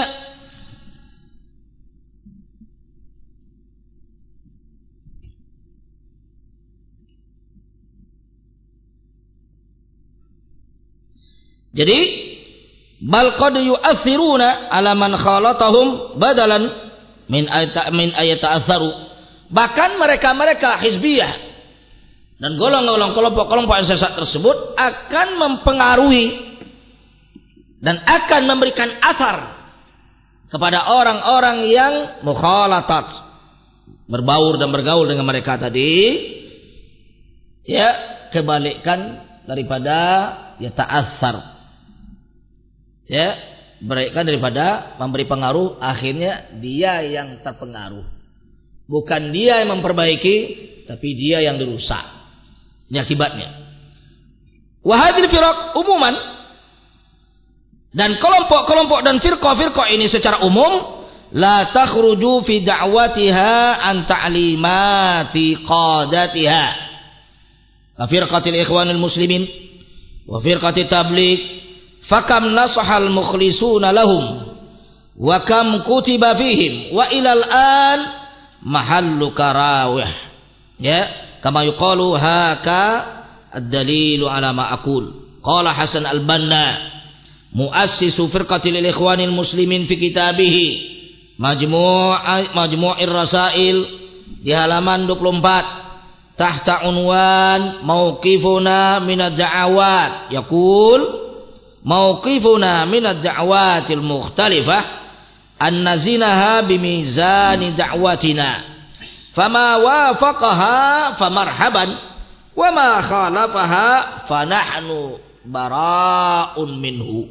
jadi bal qad yu'athiruna ala man khalatahum badalan min ayat min ayat ta'atharu. Bahkan mereka-mereka hizbiyah dan golongan-golongan kelompok-kelompok yang sesat tersebut akan mempengaruhi dan akan memberikan asar kepada orang-orang yang mukhalatat, berbaur dan bergaul dengan mereka tadi, ya, kebalikan daripada ya ta'athar. Ya, mereka daripada memberi pengaruh, akhirnya dia yang terpengaruh. Bukan dia yang memperbaiki, tapi dia yang dirusak. Ini akibatnya. Wa hadhil firaq umuman, dan kelompok-kelompok dan firqah-firqah ini secara umum la takhruju fi da'watiha an ta'limati qadatiha. Wa firqatil ikhwanil muslimin wa firqatit tabligh fakam nasahal mukhlisuna lahum wa kam kutiba fihim wa ilal an mahallu karawih, ya, kama yuqalu haka ad-dalilu ala ma aqul. Qala Hasan al-Banna muassisu firqatil ikhwanil muslimin fi kitabihi majmu' majmu'ir rasail di halaman dua puluh empat tahta unwan mauqifuna minad da'awat, yaqul mauqifuna minad da'watil mukhtalifah an nazinaha bimizani da'watina fama wafaqaha famarhaban wa ma khalafaha fanahnu bara'un minhu.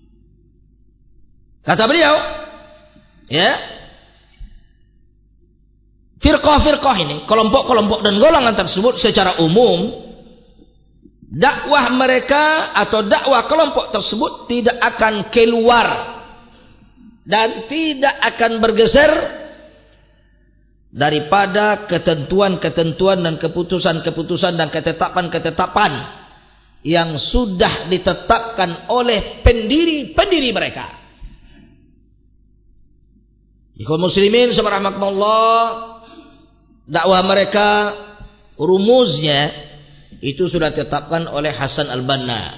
Kata beliau, ya, firqah-firqah ini, kelompok-kelompok dan golongan tersebut secara umum, dakwah mereka atau dakwah kelompok tersebut tidak akan keluar dan tidak akan bergeser daripada ketentuan-ketentuan dan keputusan-keputusan dan ketetapan-ketetapan yang sudah ditetapkan oleh pendiri-pendiri mereka. Ikhwan muslimin subhanallah, dakwah mereka rumusnya itu sudah ditetapkan oleh Hasan al-Banna.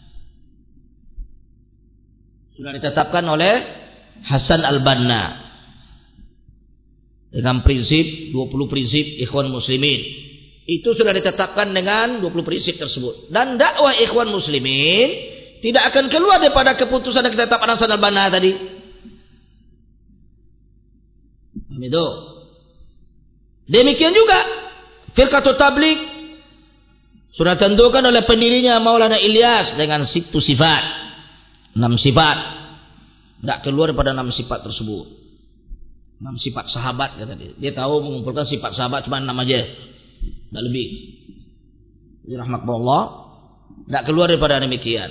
Sudah ditetapkan oleh Hasan al-Banna dengan prinsip dua puluh prinsip ikhwan muslimin. Itu sudah ditetapkan dengan dua puluh prinsip tersebut. Dan dakwah ikhwan muslimin tidak akan keluar daripada keputusan dan ketetapan Hasan al-Banna tadi. Itu. Demikian juga firqatul tabligh sudah tentukan oleh pendirinya Maulana Ilyas dengan situ sifat, enam sifat, tidak keluar daripada enam sifat tersebut. Enam sifat sahabat kata dia. Dia tahu mengumpulkan sifat sahabat cuma enam aja, tidak lebih. Rahmatullah, tidak keluar daripada demikian.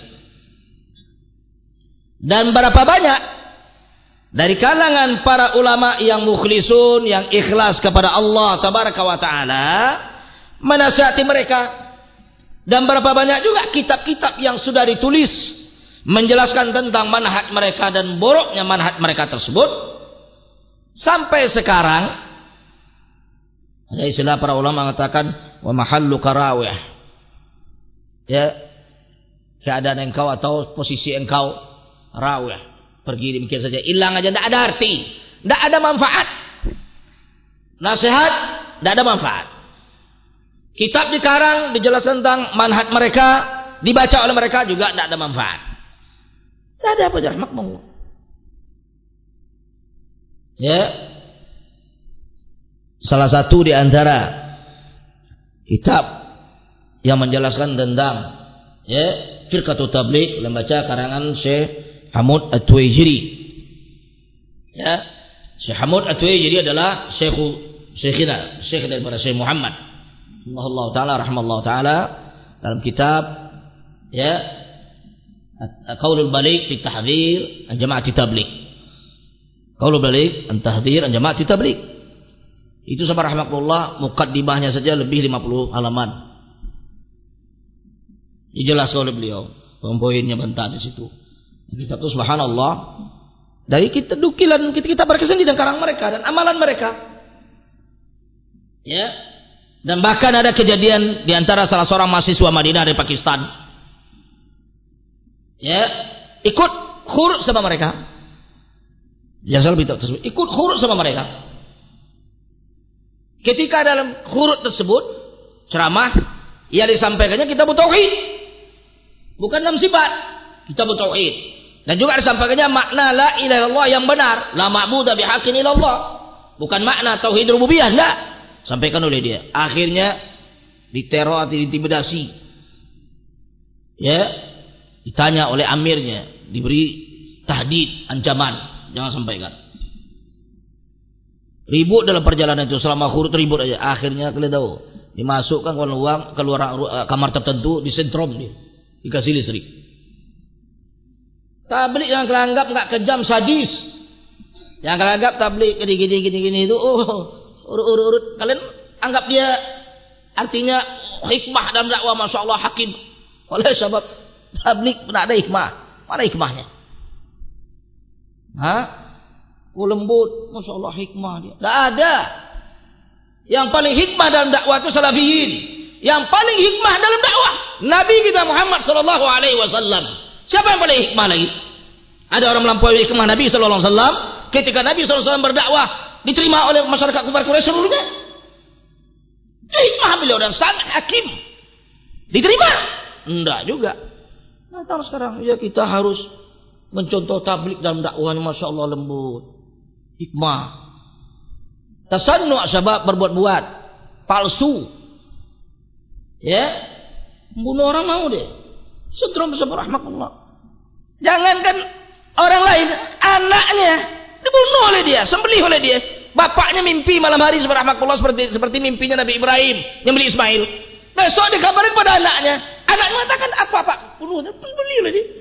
Dan berapa banyak dari kalangan para ulama yang mukhlisun, yang ikhlas kepada Allah tabaraka wa taala, menasihati mereka. Dan berapa banyak juga kitab-kitab yang sudah ditulis menjelaskan tentang manhaj mereka dan boroknya manhaj mereka tersebut. Sampai sekarang ada istilah para ulama mengatakan wa mahallu karawih, ya, keadaan engkau atau posisi engkau rawih, pergi demikian saja, hilang aja, tidak ada arti, tidak ada manfaat. Nasihat tidak ada manfaat. Kitab dikarang dijelaskan tentang manhaj mereka, dibaca oleh mereka juga tidak ada manfaat. Tidak ada apa jarak makmum. Ya, salah satu di antara kitab yang menjelaskan tentang ya firqatul tabligh membaca karangan Syekh Hamud At-Tuwaijiri. Ya, Syekh Hamud At-Tuwaijiri adalah Syekh Syekhina, Syekh daripada Syekh Muhammad Allah taala rahimallahu taala dalam kitab ya Qaulul Baligh fi Tahdhir an Jama'ati Tabligh. Qaulul Baligh an Tahdhir an Jama'ati Tabligh. Itu sama rahmatullah muqaddimahnya saja lebih lima puluh halaman. Dijelaskan oleh beliau, poin-poinnya bentar di situ. Kitab itu subhanallah Dari kita dukilan kita, kita berkesan di karang mereka dan amalan mereka. Ya. Dan bahkan ada kejadian di antara salah seorang mahasiswa Madinah dari Pakistan. Ya, ikut khurut sama mereka. Yang lebih tersebut ikut khurut sama mereka. Ketika dalam khurut tersebut ceramah yang disampaikannya kita bertauhid. Bukan dalam sifat, kita bertauhid. Dan juga disampaikannya makna la ilaha illallah yang benar, la ma'budu bihaqqin illallah. Bukan makna tauhid rububiyah, enggak. Sampaikan oleh dia. Akhirnya diteror atau diintimidasi. Ya, ditanya oleh amirnya, diberi tahdid, ancaman, jangan sampaikan. Ribut dalam perjalanan itu, selama khurut ribut aja. Akhirnya kalian tahu, dimasukkan ke ruang, keluar kamar tertentu, disentrom dia, dikasih listrik. Tablik yang kalian anggap enggak kejam, sadis. Yang kalian anggap tablik gini-gini gini-gini itu, oh, urut-urut, kalian anggap dia artinya hikmah dalam dakwah, masya Allah hakim. Oleh sebab tablik tidak ada hikmah. Mana hikmahnya? Hah? Oh, lembut, masya Allah hikmah dia. Tidak ada. Yang paling hikmah dalam dakwah itu salafiyin. Yang paling hikmah dalam dakwah Nabi kita Muhammad sallallahu alaihi wasallam. Siapa yang paling hikmah lagi? Ada orang melampaui hikmah Nabi sallallahu alaihi wasallam ketika Nabi sallallahu alaihi wasallam berdakwah diterima oleh masyarakat kufar Quraisy seluruhnya. Itu hikmah beliau dan sangat hakim. Diterima? Enggak juga. Nah, tahu sekarang ya kita harus mencontoh tablik dalam dakwahnya, masya Allah lembut, hikmah. Tasannu' sebab berbuat-buat palsu. Ya, membunuh orang mau deh. Sentrum bersama rahmatullah. Jangankan orang lain, anaknya dibunuh oleh dia, sembelih oleh dia. Bapaknya mimpi malam hari subhanallah seperti seperti mimpinya Nabi Ibrahim nyembelih Ismail. Besok dikabarin pada anaknya. Anaknya mengatakan apa Pak? Bunuh, sembelih oleh dia.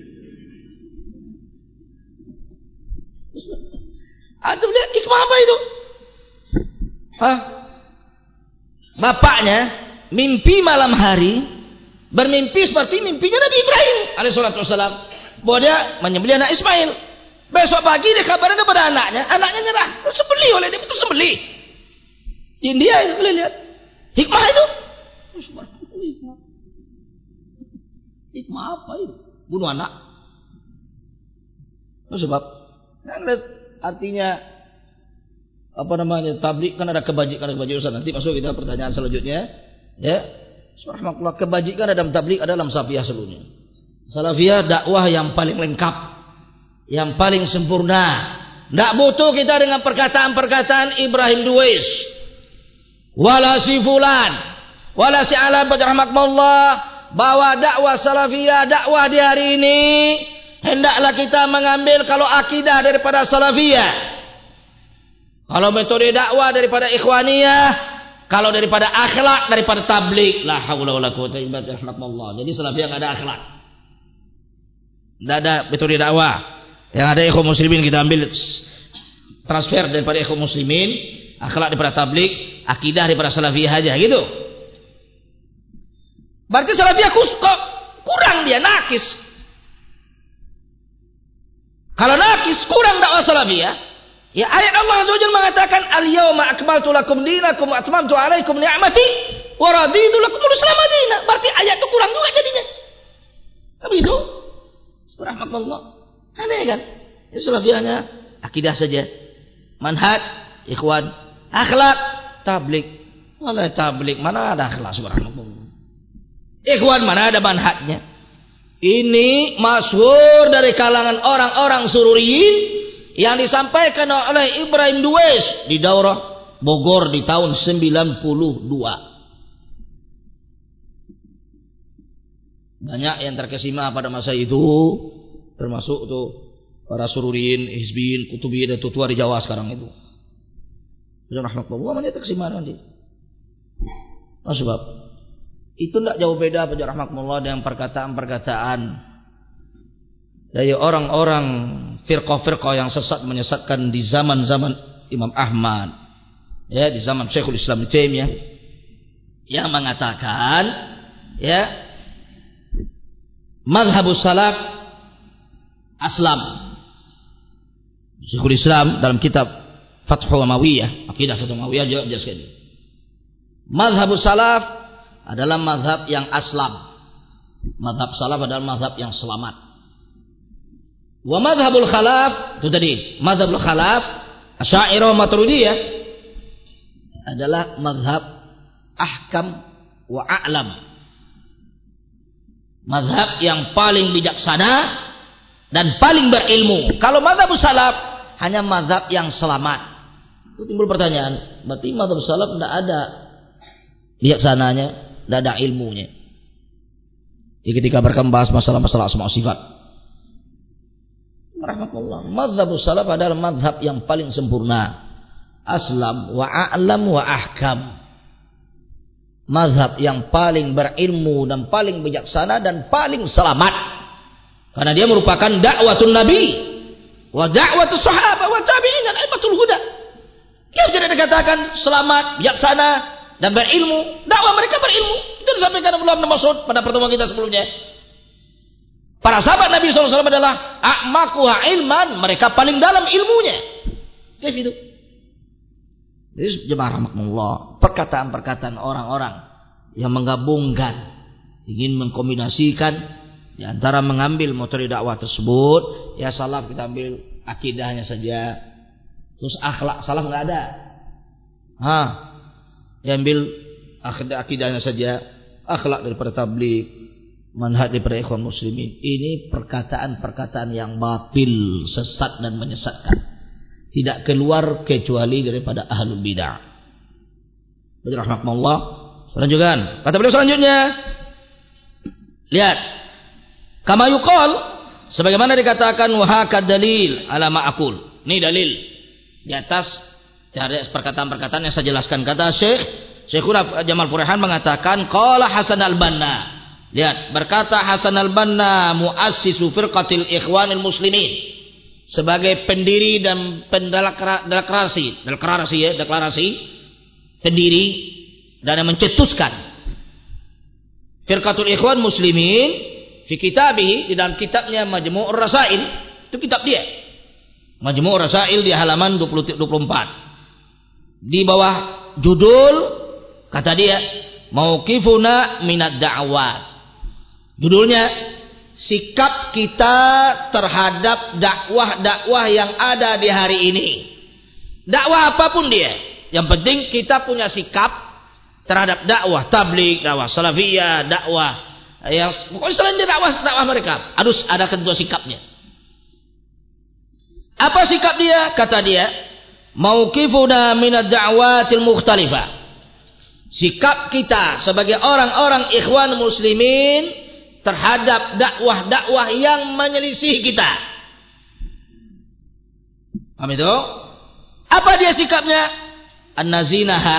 Antum lihat hikmah apa itu? Hah? Bapaknya mimpi malam hari bermimpi seperti mimpinya Nabi Ibrahim alaihi salatu wasalam, bahwa dia menyembelih anak Ismail. Besok pagi dia kabarin kepada anaknya, anaknya nyerah, sembelih oleh dia, betul sembelih. Di India itu kalian lihat hikmah itu. Hikmah. Hikmah apa itu? Bunuh anak. Itu sebab artinya apa namanya tablik kan ada kebajikan, ada kebajikan. Nanti masuk kita pertanyaan selanjutnya. Ya, subhanallah, kebajikan dalam tablik ada dalam salafiyah seluruhnya. Salafiyah dakwah yang paling lengkap, yang paling sempurna. Tidak butuh kita dengan perkataan-perkataan Ibrahim Duwais, wala si fulan, wala si alam rahmatullah, bahwa dakwah salafiyah, dakwah di hari ini hendaklah kita mengambil kalau akidah daripada salafiyah, kalau metode dakwah daripada ikhwaniyah, kalau daripada akhlak daripada tablik. La haula wala quwwata illa billah. Jadi salafiyah enggak ada akhlak, enggak ada metode dakwah. Yang ada ikhwan muslimin kita ambil transfer daripada ikhwan muslimin, akhlak daripada tablik, akidah daripada salafiyah aja gitu. Berarti salafiyah kok kurang, dia nakis. Kalau nakis kurang dakwah salafiyah. Ya, ayat Allah azza wajalla mengatakan al-yauma akmaltu lakum dinakum wa atmamtu alaikum ni'mati wa raditu lakumul islam dinan. Berarti ayat itu kurang juga jadinya. Tapi itu rahmatullah. Aneh kan? Ya, salafiyahnya akidah saja. Manhaj ikhwan, akhlak tablik. Wallahi tablik mana ada akhlak subhanallah. Ikhwan mana ada manhajnya. Ini masyhur dari kalangan orang-orang sururiyin yang disampaikan oleh Ibrahim Duwais di daurah Bogor di tahun sembilan puluh dua. Banyak yang terkesima pada masa itu, termasuk tuh para sururiyin, hizbiyin, kutubiyin dan tutua di Jawa sekarang itu. Rahmatullah, mana terkesima nanti. Nah, sebab itu tidak jauh beda pada rahmatullah dengan perkataan-perkataan dari orang-orang firqah-firqah yang sesat menyesatkan di zaman-zaman Imam Ahmad, ya, di zaman Syekhul Islam Ibnu Taimiyah, yang mengatakan, ya, mazhabus salaf aslam, Syekhul Islam dalam kitab Fathul Umayyah, Aqidah Fathul Umayyah jelaskan ini. Mazhabus salaf adalah mazhab yang aslam. Mazhab salaf adalah mazhab yang selamat. Wa mazhabul khalaf, itu tadi, mazhabul khalaf, Asy'ariyah Maturidiyah adalah mazhab ahkam wa a'lam. Mazhab yang paling bijaksana dan paling berilmu. Kalau mazhabus salaf hanya mazhab yang selamat. Itu timbul pertanyaan, berarti mazhabus salaf tidak ada bijaksananya, tidak ada ilmunya. Jadi ketika mereka membahas masalah-masalah asma sifat, rahmatullah, mazhabus salaf adalah mazhab yang paling sempurna, aslam wa a'lam wa ahkam. Mazhab yang paling berilmu dan paling bijaksana dan paling selamat, karena dia merupakan dakwatun nabi wa da'watus sahabah wa tabi'in dan aimatul huda. Dia tidak dikatakan selamat, bijaksana dan berilmu. Dakwah mereka berilmu. Itu disampaikan Abdullah bin Mas'ud pada pertemuan kita sebelumnya. Para sahabat Nabi shallallahu alaihi wasallam adalah a'maquha ilman, mereka paling dalam ilmunya. Kayak itu. Jadi jemaah rahmatullah, perkataan-perkataan orang-orang yang menggabungkan, ingin mengkombinasikan di antara mengambil materi dakwah tersebut, ya salaf kita ambil akidahnya saja, terus akhlak salaf nggak ada. Hah, diambil akidahnya saja, akhlak daripada tabligh, manhaj daripada ikhwan muslimin. Ini perkataan-perkataan yang batil, sesat dan menyesatkan. Tidak keluar kecuali daripada ahlul bid'ah. Rahmatullah. Lanjutkan. Kata beliau selanjutnya, lihat, kama yuqal, sebagaimana dikatakan wa hakad dalil ala ma aqul. Ini dalil di atas dari perkataan-perkataan yang saya jelaskan. Kata Syekh Syekhuna Jamal Furihan mengatakan qala Hasan al-Banna. Lihat, berkata Hasan al-Banna, muassisu firqatil ikhwanil muslimin, sebagai pendiri dan pendeklarasi, deklarasi ya, deklarasi pendiri dan yang mencetuskan firqatul ikhwan muslimin fi kitabihi, di dalam kitabnya Majmu'ur Rasail. Itu kitab dia, Majmu'ur Rasail, di halaman dua puluh, dua puluh empat. Di bawah judul, kata dia, mauqifuna minad da'awat. Judulnya, sikap kita terhadap dakwah-dakwah yang ada di hari ini. Dakwah apapun dia, yang penting kita punya sikap terhadap dakwah tabligh, dakwah salafiyah, dakwah yang pokoknya selain dakwah dakwah mereka harus ada kedua sikapnya. Apa sikap dia? Kata dia, mauqifuna minad da'watil mukhtalifah. Sikap kita sebagai orang-orang ikhwan muslimin terhadap dakwah-dakwah yang menyelisih kita. Paham itu? Apa dia sikapnya? An-nazinaha.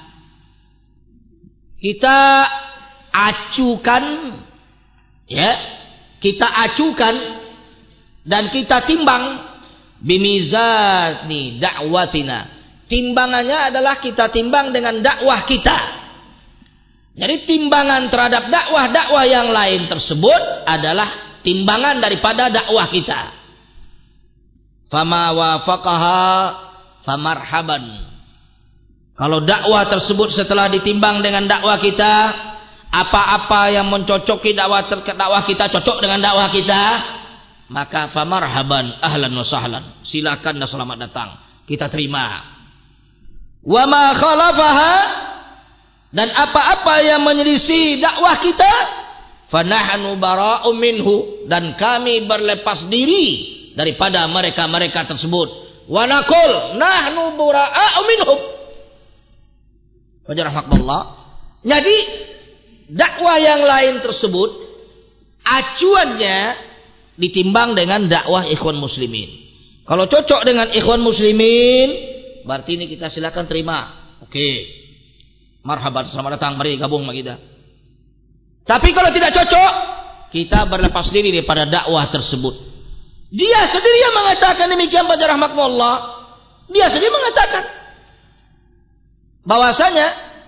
Kita acukan, ya, kita acukan dan kita timbang bimizani da'watina. Timbangannya adalah kita timbang dengan dakwah kita. Jadi timbangan terhadap dakwah-dakwah yang lain tersebut adalah timbangan daripada dakwah kita. Fama wafaqaha famarhaban. Kalau dakwah tersebut setelah ditimbang dengan dakwah kita, apa-apa yang mencocoki dakwah dakwah kita cocok dengan dakwah kita, maka famarhaban, ahlan wa sahlan. Silakan dan selamat datang. Kita terima. Wa ma khalafaha, dan apa-apa yang menyelisih dakwah kita, fanahnu bara'u minhu, dan kami berlepas diri daripada mereka-mereka tersebut. Wa naqul nahnu bara'u minhum. Rahmatullah. Jadi dakwah yang lain tersebut acuannya ditimbang dengan dakwah ikhwan muslimin. Kalau cocok dengan ikhwan muslimin, berarti ini kita silakan terima. Oke. Okay. Marhaban, selamat datang, mari gabung sama kita. Tapi kalau tidak cocok, kita berlepas diri daripada dakwah tersebut. Dia sendiri yang mengatakan demikian pada rahmatullah. Dia sendiri mengatakan bahwasanya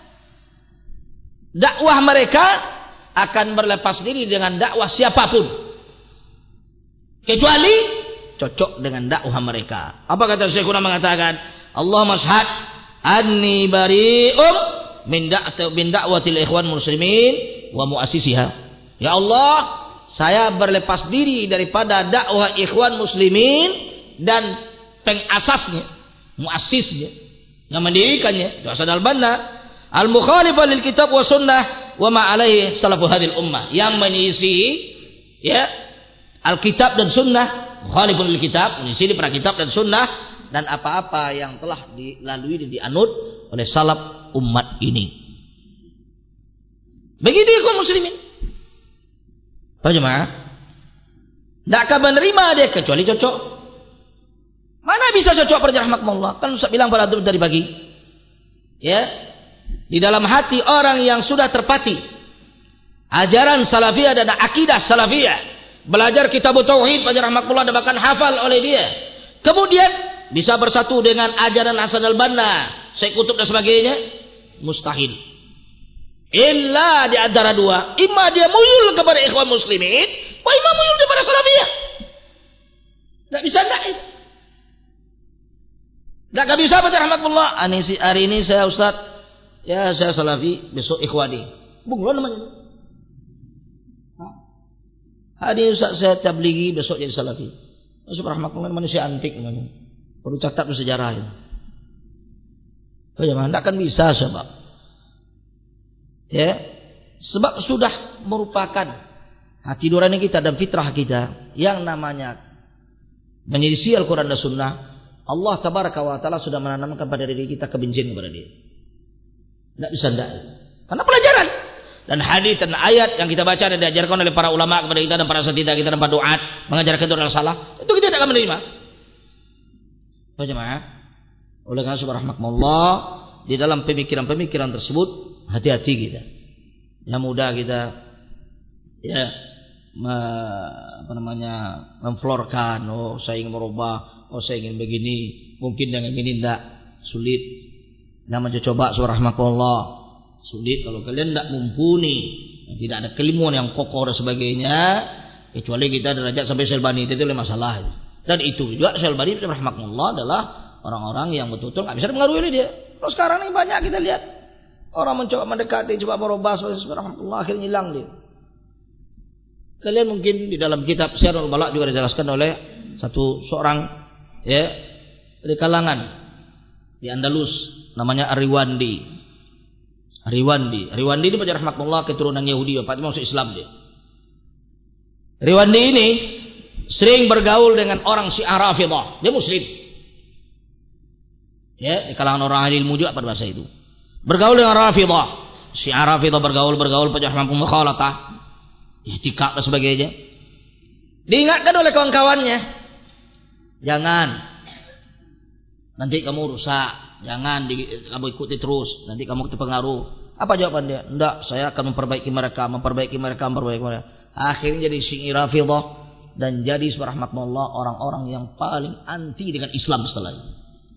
dakwah mereka akan berlepas diri dengan dakwah siapapun, kecuali cocok dengan dakwah mereka. Apa kata Syekhuna mengatakan, Allah mashhad anni bari'um min da'watil ikhwan muslimin wa muassisiha. Ya Allah, saya berlepas diri daripada dakwah ikhwan muslimin dan pengasasnya, muassisnya, yang mendirikannya, Hasan al-Banna, al-mukhalifah lil kitab wa sunnah wa ma alaihi salafu hadhil ummah, yang menyisi ya Alkitab dan sunnah, mukhalifun lil kitab, menyisi para kitab dan sunnah, dan apa-apa yang telah dilalui dan dianut oleh salaf umat ini. Begitu ikhwan muslimin. Pak jemaah, tidak akan menerima dia kecuali cocok. Mana bisa cocok para rahmatullah? Kan Ustaz bilang pada dari pagi. Ya. Di dalam hati orang yang sudah terpati ajaran salafiyah dan akidah salafiyah, belajar kitab tauhid pada rahmatullah dan bahkan hafal oleh dia. Kemudian bisa bersatu dengan ajaran Hasan al-Banna, Syekh Qutb dan sebagainya, mustahil. Illa di antara dua, imma dia muyul kepada ikhwan muslimin, wa imma muyul kepada salafiyah. Enggak bisa enggak itu. Enggak bisa baca rahmatullah. Hari ini saya Ustaz, ya saya salafi, besok ikhwani. Bunglon namanya. Hari ini Ustaz saya tablighi, besok jadi salafi. Besok rahmatullah manusia antik namanya. Perlu catat sejarah itu. Bagaimana? Tidak akan bisa sebab, ya, sebab sudah merupakan hati nurani kita dan fitrah kita yang namanya menyelisih Al-Quran dan Sunnah. Allah Tabaraka wa Ta'ala sudah menanamkan pada diri kita kebencian kepada dia. Tidak bisa tidak. Karena pelajaran dan hadis dan ayat yang kita baca dan diajarkan oleh para ulama kepada kita dan para asatidzah kita dan para duat mengajarkan itu adalah salah, itu kita tidak akan menerima. Bagaimana? Oleh karena subhanallah, di dalam pemikiran-pemikiran tersebut hati-hati kita. Yang mudah kita ya me, apa namanya memflorkan, oh saya ingin merubah, oh saya ingin begini, mungkin dengan ini tidak, sulit. Namanya coba subhanallah, sulit kalau kalian tidak mumpuni, tidak ada keilmuan yang kokoh dan sebagainya, kecuali kita derajat sampai Syalbani, itu adalah masalah. Dan itu juga Syalbani rahmatullah adalah orang-orang yang betul-betul nggak bisa dipengaruhi dia. Kalau sekarang ini banyak kita lihat orang mencoba mendekati, coba merubah, subhanallah, akhirnya hilang dia. Kalian mungkin di dalam kitab Syiarul Balak juga dijelaskan oleh satu seorang ya dari kalangan di Andalus, namanya Ariwandi. Ariwandi, Ariwandi ini pada rahmatullah keturunan Yahudi, bapaknya masuk Islam dia. Ariwandi ini sering bergaul dengan orang Syiah Rafidhah, dia muslim. Ya, di kalangan orang ahli ilmu juga pada masa itu. Bergaul dengan Rafidhah, Syiah Rafidhah bergaul bergaul pada rahmatullah mukhalatah, ihtikaf dan sebagainya. Diingatkan oleh kawan-kawannya, jangan, nanti kamu rusak, jangan di, kamu ikuti terus, nanti kamu terpengaruh. Apa jawaban dia? Enggak, saya akan memperbaiki mereka, memperbaiki mereka, memperbaiki mereka. Akhirnya jadi Syiah Rafidhah dan jadi subhanallah orang-orang yang paling anti dengan Islam setelah itu.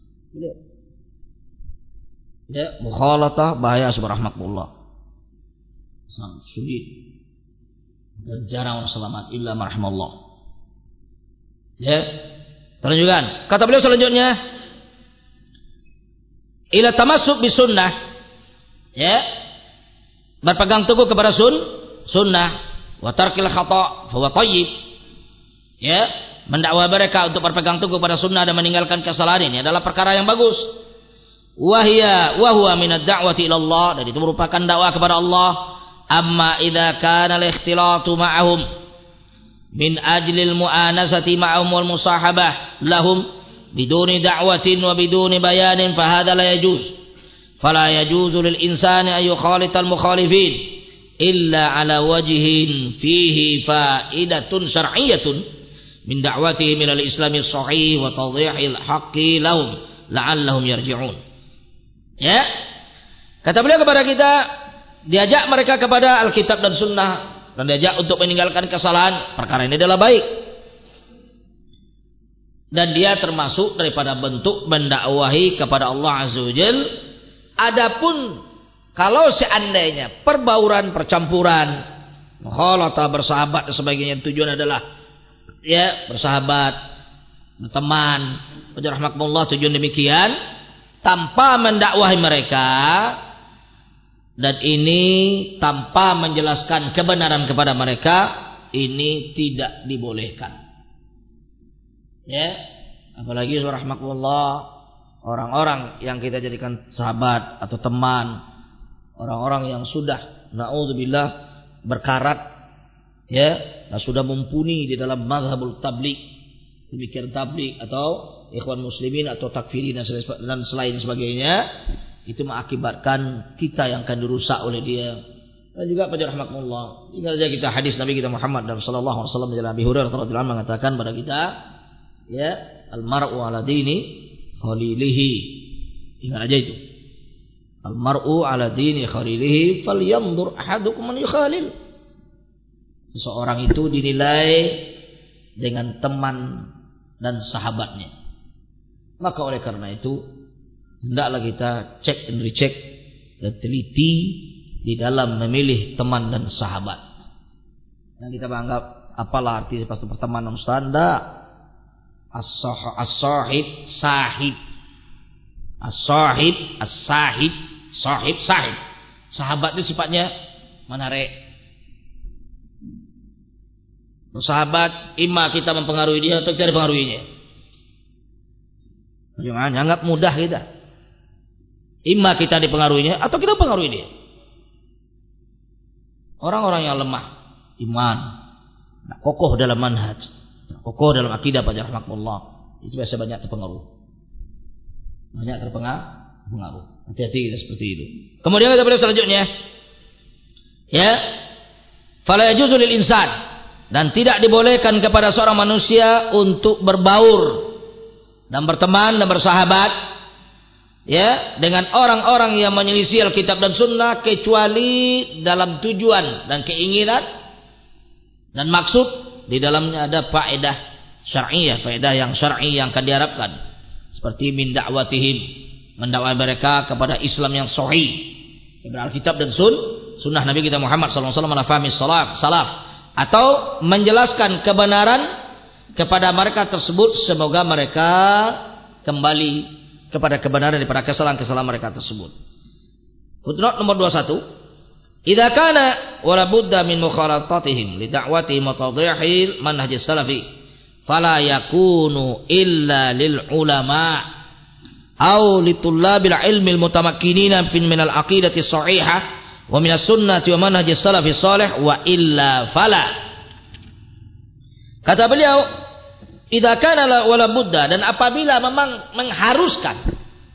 Ya, mukhalatah bahaya subhanallah. Sangat sulit. Dan jarang orang selamat illa marhamallah. Ya. Terlanjutkan. Kata beliau selanjutnya, ila tamassuk bis sunnah. Ya. Berpegang teguh kepada sun sunnah wa tarkil khata' fa huwa thayyib. Ya, mendakwah mereka untuk berpegang teguh pada sunnah dan meninggalkan kesalahan ini adalah perkara yang bagus. Wahia wa huwa min ad-da'wati ila Allah, dan itu merupakan dakwah kepada Allah. Amma idza kana al-ikhtilatu ma'ahum min ajli al-mu'anasati ma'ahum wal musahabah lahum biduni da'watin wa biduni bayanin fa hadha la yajuz. Fala yajuzu lil insani an yukhalita al-mukhalifin illa ala wajhin fihi fa'idatun syar'iyyatun min da'watihi min al-islami sahih wa tadhihil haqqi lahum la'allahum yarji'un. Ya. Kata beliau kepada kita, diajak mereka kepada Alkitab dan Sunnah dan diajak untuk meninggalkan kesalahan. Perkara ini adalah baik. Dan dia termasuk daripada bentuk mendakwahi kepada Allah Azza wa Jalla. Adapun kalau seandainya perbauran, percampuran, mukhalatah, bersahabat dan sebagainya, tujuan adalah ya bersahabat, berteman, rahmatullah, tujuan demikian tanpa mendakwahi mereka, dan ini tanpa menjelaskan kebenaran kepada mereka, ini tidak dibolehkan. Ya, apalagi rahmatullah, orang-orang yang kita jadikan sahabat atau teman, orang-orang yang sudah naudzubillah berkarat, ya, nah sudah mumpuni di dalam mazhabul tabligh, demikian tabligh atau ikhwan muslimin atau takfirin dan selain sebagainya, itu mengakibatkan kita yang akan dirusak oleh dia. Dan juga pada rahmatullah, ingat saja kita hadis Nabi kita Muhammad dan sallallahu alaihi wasallam dalam Abi Hurairah radhiyallahu anhu mengatakan pada kita, ya, al-mar'u ala dini khalilihi. Ingat aja itu. Al-mar'u ala dini khalilihi falyanzur ahadukum man yukhalil. Seseorang itu dinilai dengan teman dan sahabatnya. Maka oleh karena itu hendaklah kita cek dan recheck dan teliti di dalam memilih teman dan sahabat. Dan kita menganggap apalah arti pas pertemanan Ustaz? Enggak. As-sahib sahib. As-sahib as-sahib, sahib sahib. Sahabat itu sifatnya menarik. Sahabat imma kita mempengaruhi dia atau kita dipengaruhinya. Jangan anggap mudah kita. Imma kita dipengaruhinya atau kita pengaruhi dia. Orang-orang yang lemah iman, kokoh dalam manhaj, kokoh dalam akidah pada rahmatullah, itu biasa banyak terpengaruh. Banyak terpengaruh. Hati-hati kita seperti itu. Kemudian kita beliau selanjutnya, ya, fala yajuzu lil insan, dan tidak dibolehkan kepada seorang manusia untuk berbaur dan berteman dan bersahabat, ya, dengan orang-orang yang menyelisih Alkitab dan Sunnah, kecuali dalam tujuan dan keinginan dan maksud di dalamnya ada faedah syar'iyah, faedah yang syar'i yang akan diharapkan, seperti min da'watihim, mendakwai mereka kepada Islam yang sahih, kepada Alkitab dan Sun, Sunnah Nabi kita Muhammad sallallahu alaihi wasallam ala fahmi salaf, salaf, atau menjelaskan kebenaran kepada mereka tersebut, semoga mereka kembali kepada kebenaran daripada kesalahan-kesalahan mereka tersebut. Footnote nomor dua puluh satu. Idza kana wala budda min mukhalatatihim li da'watihim wa tadhihil manhaj salafi fala yakunu illa lil ulama aw li tullabil ilmi al mutamakkinina min al aqidati sahihah wa min as sunnati wa manhaj salafi salih wa illa fala. Kata beliau, idza kana wala budda, dan apabila memang mengharuskan,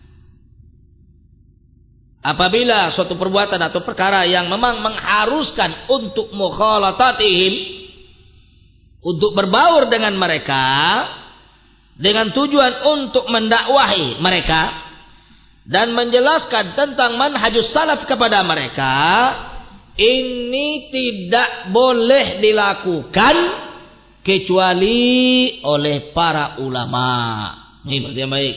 apabila suatu perbuatan atau perkara yang memang mengharuskan untuk mukhalatatihim, untuk berbaur dengan mereka dengan tujuan untuk mendakwahi mereka dan menjelaskan tentang manhajus salaf kepada mereka, ini tidak boleh dilakukan kecuali oleh para ulama. Ini berarti yang baik.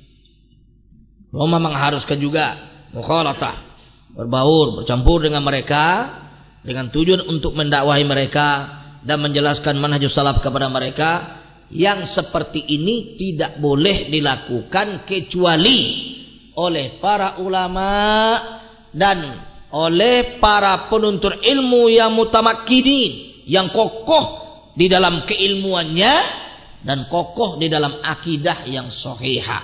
Ulama mengharuskan juga mukhalatah, berbaur, bercampur dengan mereka dengan tujuan untuk mendakwahi mereka dan menjelaskan manhajus salaf kepada mereka. Yang seperti ini tidak boleh dilakukan kecuali oleh para ulama dan oleh para penuntut ilmu yang mutamakkinin, yang kokoh di dalam keilmuannya dan kokoh di dalam akidah yang sahihah,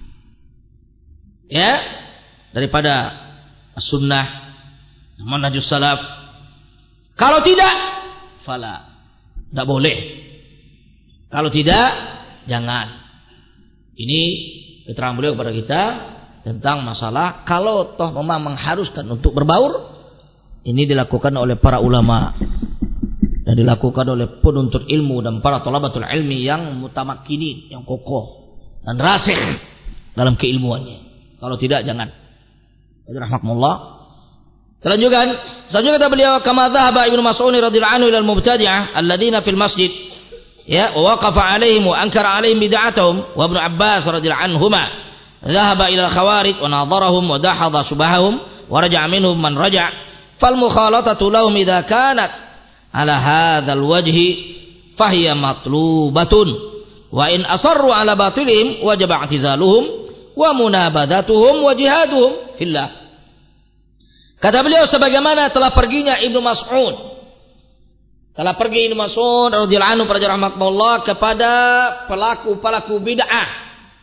ya, daripada sunnah manhajus salaf. Kalau tidak, fala, tidak boleh. Kalau tidak, jangan. Ini keterangan beliau kepada kita tentang masalah kalau toh memang mengharuskan untuk berbaur, ini dilakukan oleh para ulama dan dilakukan oleh penuntut ilmu dan para thalabatul ilmi yang mutamakkinin, yang kokoh dan rasikh dalam keilmuannya. Kalau tidak, jangan. Rahmatullah. Selanjutnya, selanjutnya kata beliau, kama dhahaba Ibnu Mas'ud radhiyallahu anhu ila al-mubtadi'ah alladziina fil masjid, ya, wa waqafa 'alaihim wa ankara 'alaihim bid'atahum, wa Ibnu Abbas radhiyallahu anhuma dhahaba ila al-khawarij wa nadharahum wa dahadha subahahum wa raja'a minhum man raja', fal mukhalatatu lahum idza kanat ala hadzal wajhi fahiya matlubatun Wa in asarru ala batilihim wajib i'tizaluhum wa munabadatuhum wa jihaduhum fillah. Kata beliau sebagaimana telah perginya Ibnu Mas'ud. Telah pergi Ibnu Mas'ud radhiyallahu anhu para rahmatullah kepada pelaku-pelaku bid'ah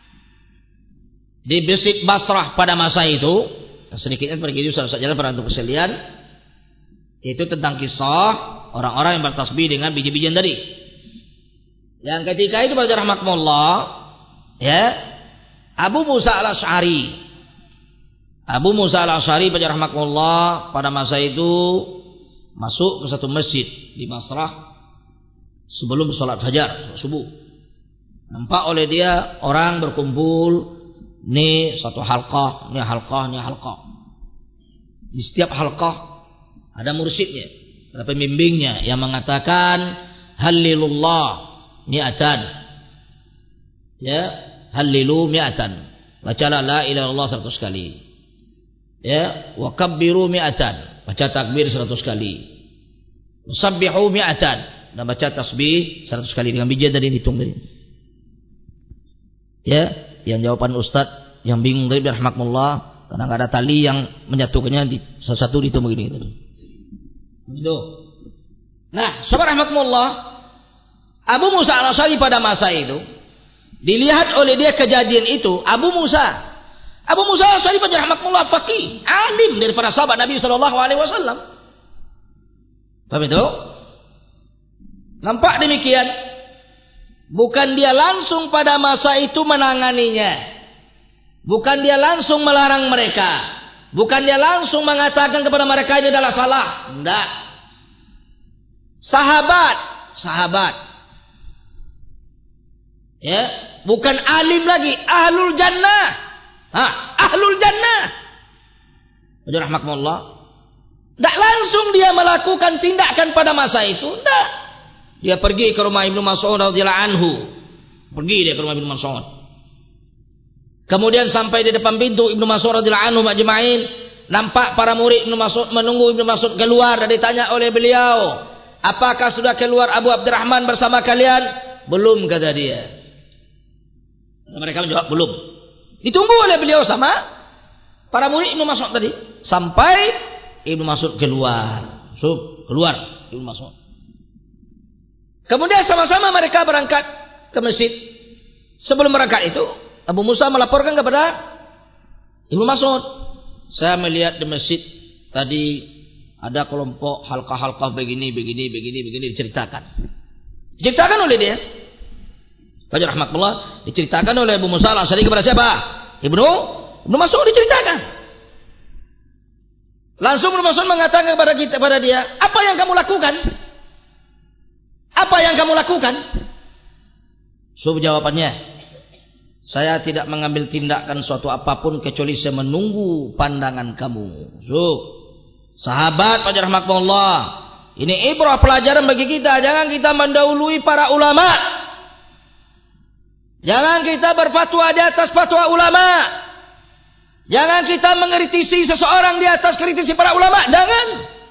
di Masjid Basrah pada masa itu. Sedikitnya pergi itu saja para untuk sekalian. Itu tentang kisah orang-orang yang bertasbih dengan biji-bijian tadi. Yang ketika itu para rahmatullah, ya, Abu Musa al-Asy'ari Abu Musa al-Asy'ari pada rahmatullah pada masa itu masuk ke satu masjid di Basrah sebelum sholat fajar subuh. Nampak oleh dia orang berkumpul, ini satu halqah, ini halqah, ini halqah. Di setiap halqah ada mursyidnya, ada pembimbingnya yang mengatakan halilullah mi'atan. Ya, halilu mi'atan. Bacalah la ilaha illallah seratus kali. Ya, wa kabbiru mi'atan, baca takbir seratus kali. Sabbihu mi'atan, dan baca tasbih seratus kali. Dengan bijian tadi dihitung tadi. Ya, yang jawaban ustaz yang bingung tadi rahmatullah karena enggak ada tali yang menyatukannya di satu-satu dihitung begini tadi. Itu. Nah, sahabat rahmatullah, Abu Musa al-Asy'ari pada masa itu dilihat oleh dia kejadian itu. Abu Musa Abu Musa al-Asy'ari pada rahmatullah faqih, alim daripada sahabat Nabi sallallahu alaihi wasallam. Paham itu? Nampak demikian? Bukan dia langsung pada masa itu menanganinya. Bukan dia langsung melarang mereka. Bukan dia langsung mengatakan kepada mereka ini adalah salah. Enggak. Sahabat, sahabat. Ya, bukan alim lagi, ahlul jannah. Ha, ahlul jannah. Wajah rahmatullah. Tak langsung dia melakukan tindakan pada masa itu. Tak. Dia pergi ke rumah Ibnu Mas'ud radhiyallahu anhu. Pergi dia ke rumah Ibnu Mas'ud. Kemudian sampai di depan pintu Ibnu Mas'ud radhiyallahu anhu majma'in, nampak para murid Ibnu Mas'ud menunggu Ibnu Mas'ud keluar, dan ditanya oleh beliau, apakah sudah keluar Abu Abdurrahman bersama kalian? Belum, kata dia. Mereka menjawab belum. Ditunggu oleh beliau sama para murid Ibnu Mas'ud tadi sampai Ibnu Mas'ud keluar. Sub, keluar Ibnu Mas'ud. Kemudian sama-sama mereka berangkat ke masjid. Sebelum berangkat itu, Abu Musa melaporkan kepada Ibnu Mas'ud, saya melihat di masjid tadi ada kelompok halqah-halqah begini, begini, begini, begini, diceritakan. Diceritakan oleh dia. Baca rahmatullah, diceritakan oleh Abu Musa al-Asy'ari kepada siapa? Ibnu Ibnu Mas'ud diceritakan. Langsung Ibnu Mas'ud mengatakan kepada kita, kepada dia, apa yang kamu lakukan? Apa yang kamu lakukan? So jawabannya, saya tidak mengambil tindakan suatu apapun kecuali saya menunggu pandangan kamu. So, sahabat pada rahmatullah, ini ibrah pelajaran bagi kita. Jangan kita mendahului para ulama. Jangan kita berfatwa di atas fatwa ulama. Jangan kita mengkritisi seseorang di atas kritisi para ulama. Jangan.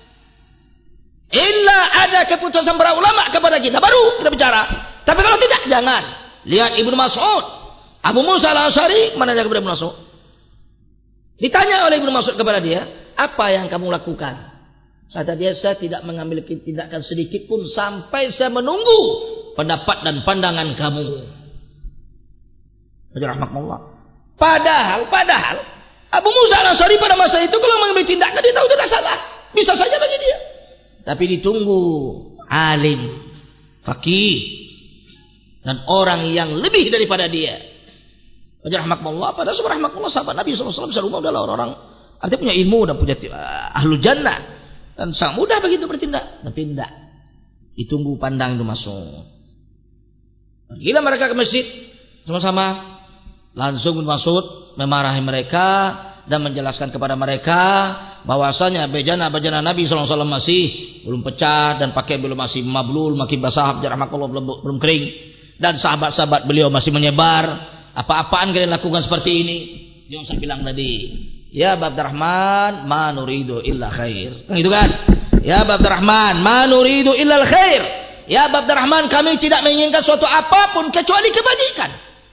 Illa ada keputusan para ulama kepada kita, baru kita bicara. Tapi kalau tidak, jangan. Lihat Ibnu Mas'ud, Abu Musa al-Asy'ari menanya kepada Ibnu Mas'ud. Ditanya oleh Ibnu Mas'ud kepada dia, apa yang kamu lakukan? Kata dia, saya tidak mengambil tindakan sedikit pun sampai saya menunggu pendapat dan pandangan kamu. Rahmatullah. Padahal, padahal Abu Musa al-Asy'ari pada masa itu kalau mengambil tindakan dia tahu tidak salah, bisa saja bagi dia. Tapi ditunggu alim, faqih, dan orang yang lebih daripada dia. Rahmatullah. Pada sahabat rahmatullah, sahabat Nabi sallallahu alaihi wasallam adalah orang-orang artinya punya ilmu dan punya uh, ahlul jannah, dan sangat mudah begitu bertindak. Tapi tidak. Ditunggu pandang itu masuk. Gila mereka ke masjid sama-sama. Langsung Ibnu Mas'ud memarahi mereka dan menjelaskan kepada mereka bahwasanya bejana-bejana Nabi sallallahu alaihi wasallam masih belum pecah dan pakai belum masih mablul, makin basah, rahmatullah belum, belum kering, dan sahabat-sahabat beliau masih menyebar. Apa-apaan kalian lakukan seperti ini? Yang saya bilang tadi, ya Abu Abdurrahman, ma nuridu illa khair. Kan gitu kan? Ya Abu Abdurrahman, ma nuridu illa khair. ya Abu Abdurrahman, kami tidak menginginkan suatu apapun kecuali kebajikan.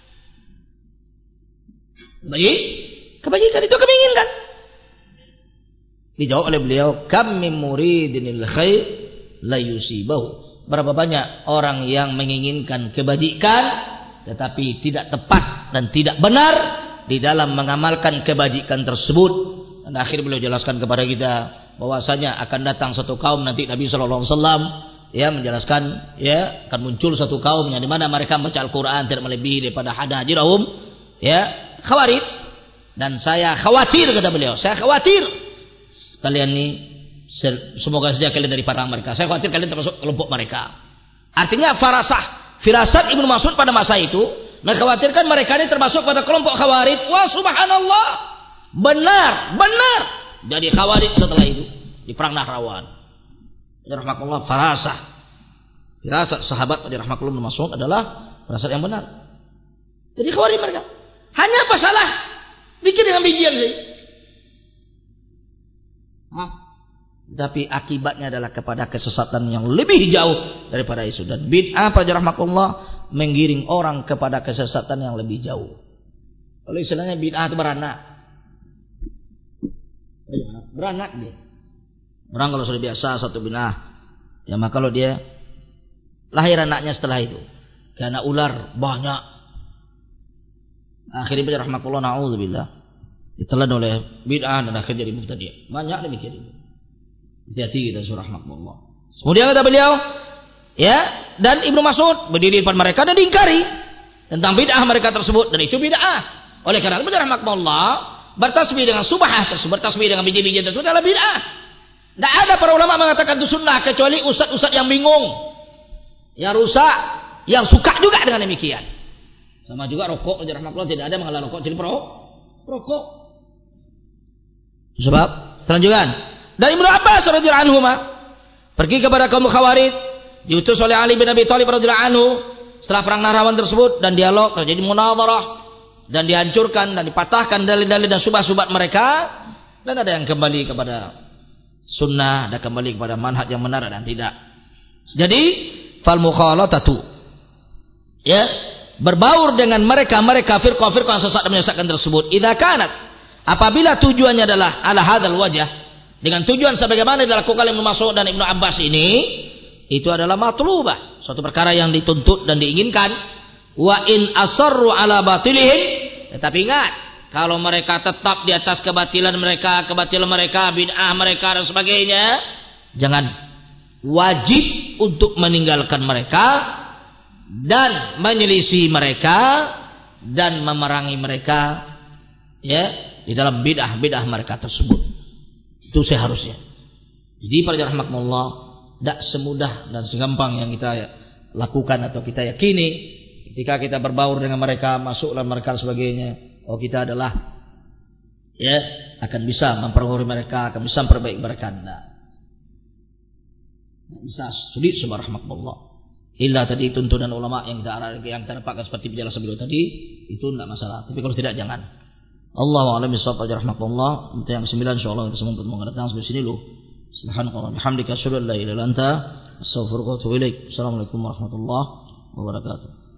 Baik, kebajikan itu kami inginkan. Dijawab oleh beliau, kam min muridinil khair la yusibahu. Berapa banyak orang yang menginginkan kebajikan tetapi tidak tepat dan tidak benar di dalam mengamalkan kebajikan tersebut. Dan akhir beliau jelaskan kepada kita bahwasanya akan datang satu kaum nanti Nabi sallallahu alaihi wasallam ya menjelaskan ya akan muncul satu kaum yang di mana mereka membaca Al-Qur'an tidak melebihi daripada hadajirahum ya khawarij, dan saya khawatir kata beliau, saya khawatir kalian ini semoga saja kalian dari parang mereka. Saya khawatir kalian termasuk kelompok mereka. Artinya farasah, firasat Ibnu Mas'ud pada masa itu mengkhawatirkan mereka ini termasuk pada kelompok khawarij. Wah subhanallah, benar, benar. Jadi khawarij setelah itu di perang Nahrawan. Rahmatullah, farasah, firasat sahabat pada rahmatullah Ibnu Mas'ud adalah firasat yang benar. Jadi khawarij mereka. Hanya apa salah? Bikin dengan bijian sih. Hah? Tapi akibatnya adalah kepada kesesatan yang lebih jauh daripada itu. Dan bid'ah pada rahmatullah menggiring orang kepada kesesatan yang lebih jauh. Kalau istilahnya bid'ah itu beranak. Beranak dia. Orang kalau sudah biasa satu bid'ah, ya maka kalau dia lahir anaknya setelah itu karena ular banyak, akhirnya pada rahmatullah na'udzubillah ditelan oleh bid'ah dan akhirnya jadi mubtadi'. Banyak demikian itu. Hati-hati kita surah rahmatullah. Kemudian kata beliau, ya, dan Ibnu Mas'ud berdiri di depan mereka dan diingkari tentang bid'ah mereka tersebut, dan itu bid'ah. Oleh karena itu rahmatullah bertasbih dengan subhah tersebut, bertasbih dengan biji-biji tersebut adalah bid'ah. Tidak ada para ulama mengatakan itu sunnah kecuali ustaz-ustaz yang bingung, yang rusak, yang suka juga dengan demikian. Sama juga rokok, rahmatullah tidak ada menghalang rokok jadi perokok. Sebab selanjutnya dari Ibnu Abbas radhiyallahu anhu pergi kepada kaum Khawarij, diutus oleh Ali bin Abi Thalib radhiyallahu anhu setelah perang Nahrawan tersebut, dan dialog terjadi munadharah dan dihancurkan dan dipatahkan dalil-dalil dan subhat-subhat mereka, dan ada yang kembali kepada sunnah, ada kembali kepada manhaj yang benar dan tidak. Jadi fal mukhalatatu, ya, berbaur dengan mereka-mereka firqah-firqah yang sesat dan menyesatkan tersebut, idza kanat, apabila tujuannya adalah ala hadzal wajh, dengan tujuan sebagaimana dilakukan Ibnu Mas'ud dan Ibnu Abbas ini, itu adalah matlubah, suatu perkara yang dituntut dan diinginkan. Wa in asarru ala batilihim, tetapi ingat, kalau mereka tetap di atas kebatilan mereka, kebatilan mereka, bid'ah mereka dan sebagainya, jangan, wajib untuk meninggalkan mereka dan menyelisih mereka dan memerangi mereka, ya, di dalam bid'ah-bid'ah mereka tersebut. Itu seharusnya. Jadi para rahmatullah, tidak semudah dan segampang yang kita lakukan atau kita yakini ketika kita berbaur dengan mereka, masuk dalam mereka dan sebagainya. Oh, kita adalah, ya, akan bisa mempengaruhi mereka, akan bisa memperbaiki mereka. Tidak bisa, sulit subhanallah. Illa tadi tuntunan ulama yang kita yang kita dapatkan seperti penjelasan beliau tadi, itu tidak masalah. Tapi kalau tidak, jangan. Allahu a'lam bishawab. Rahmatullah. Untuk yang sembilan insyaallah kita semua mengerti sampai sini dulu. Subhanallah, bihamdika asyhadu an la ilaha illa anta, astaghfiruka wa atubu ilaik. Assalamualaikum warahmatullahi wabarakatuh.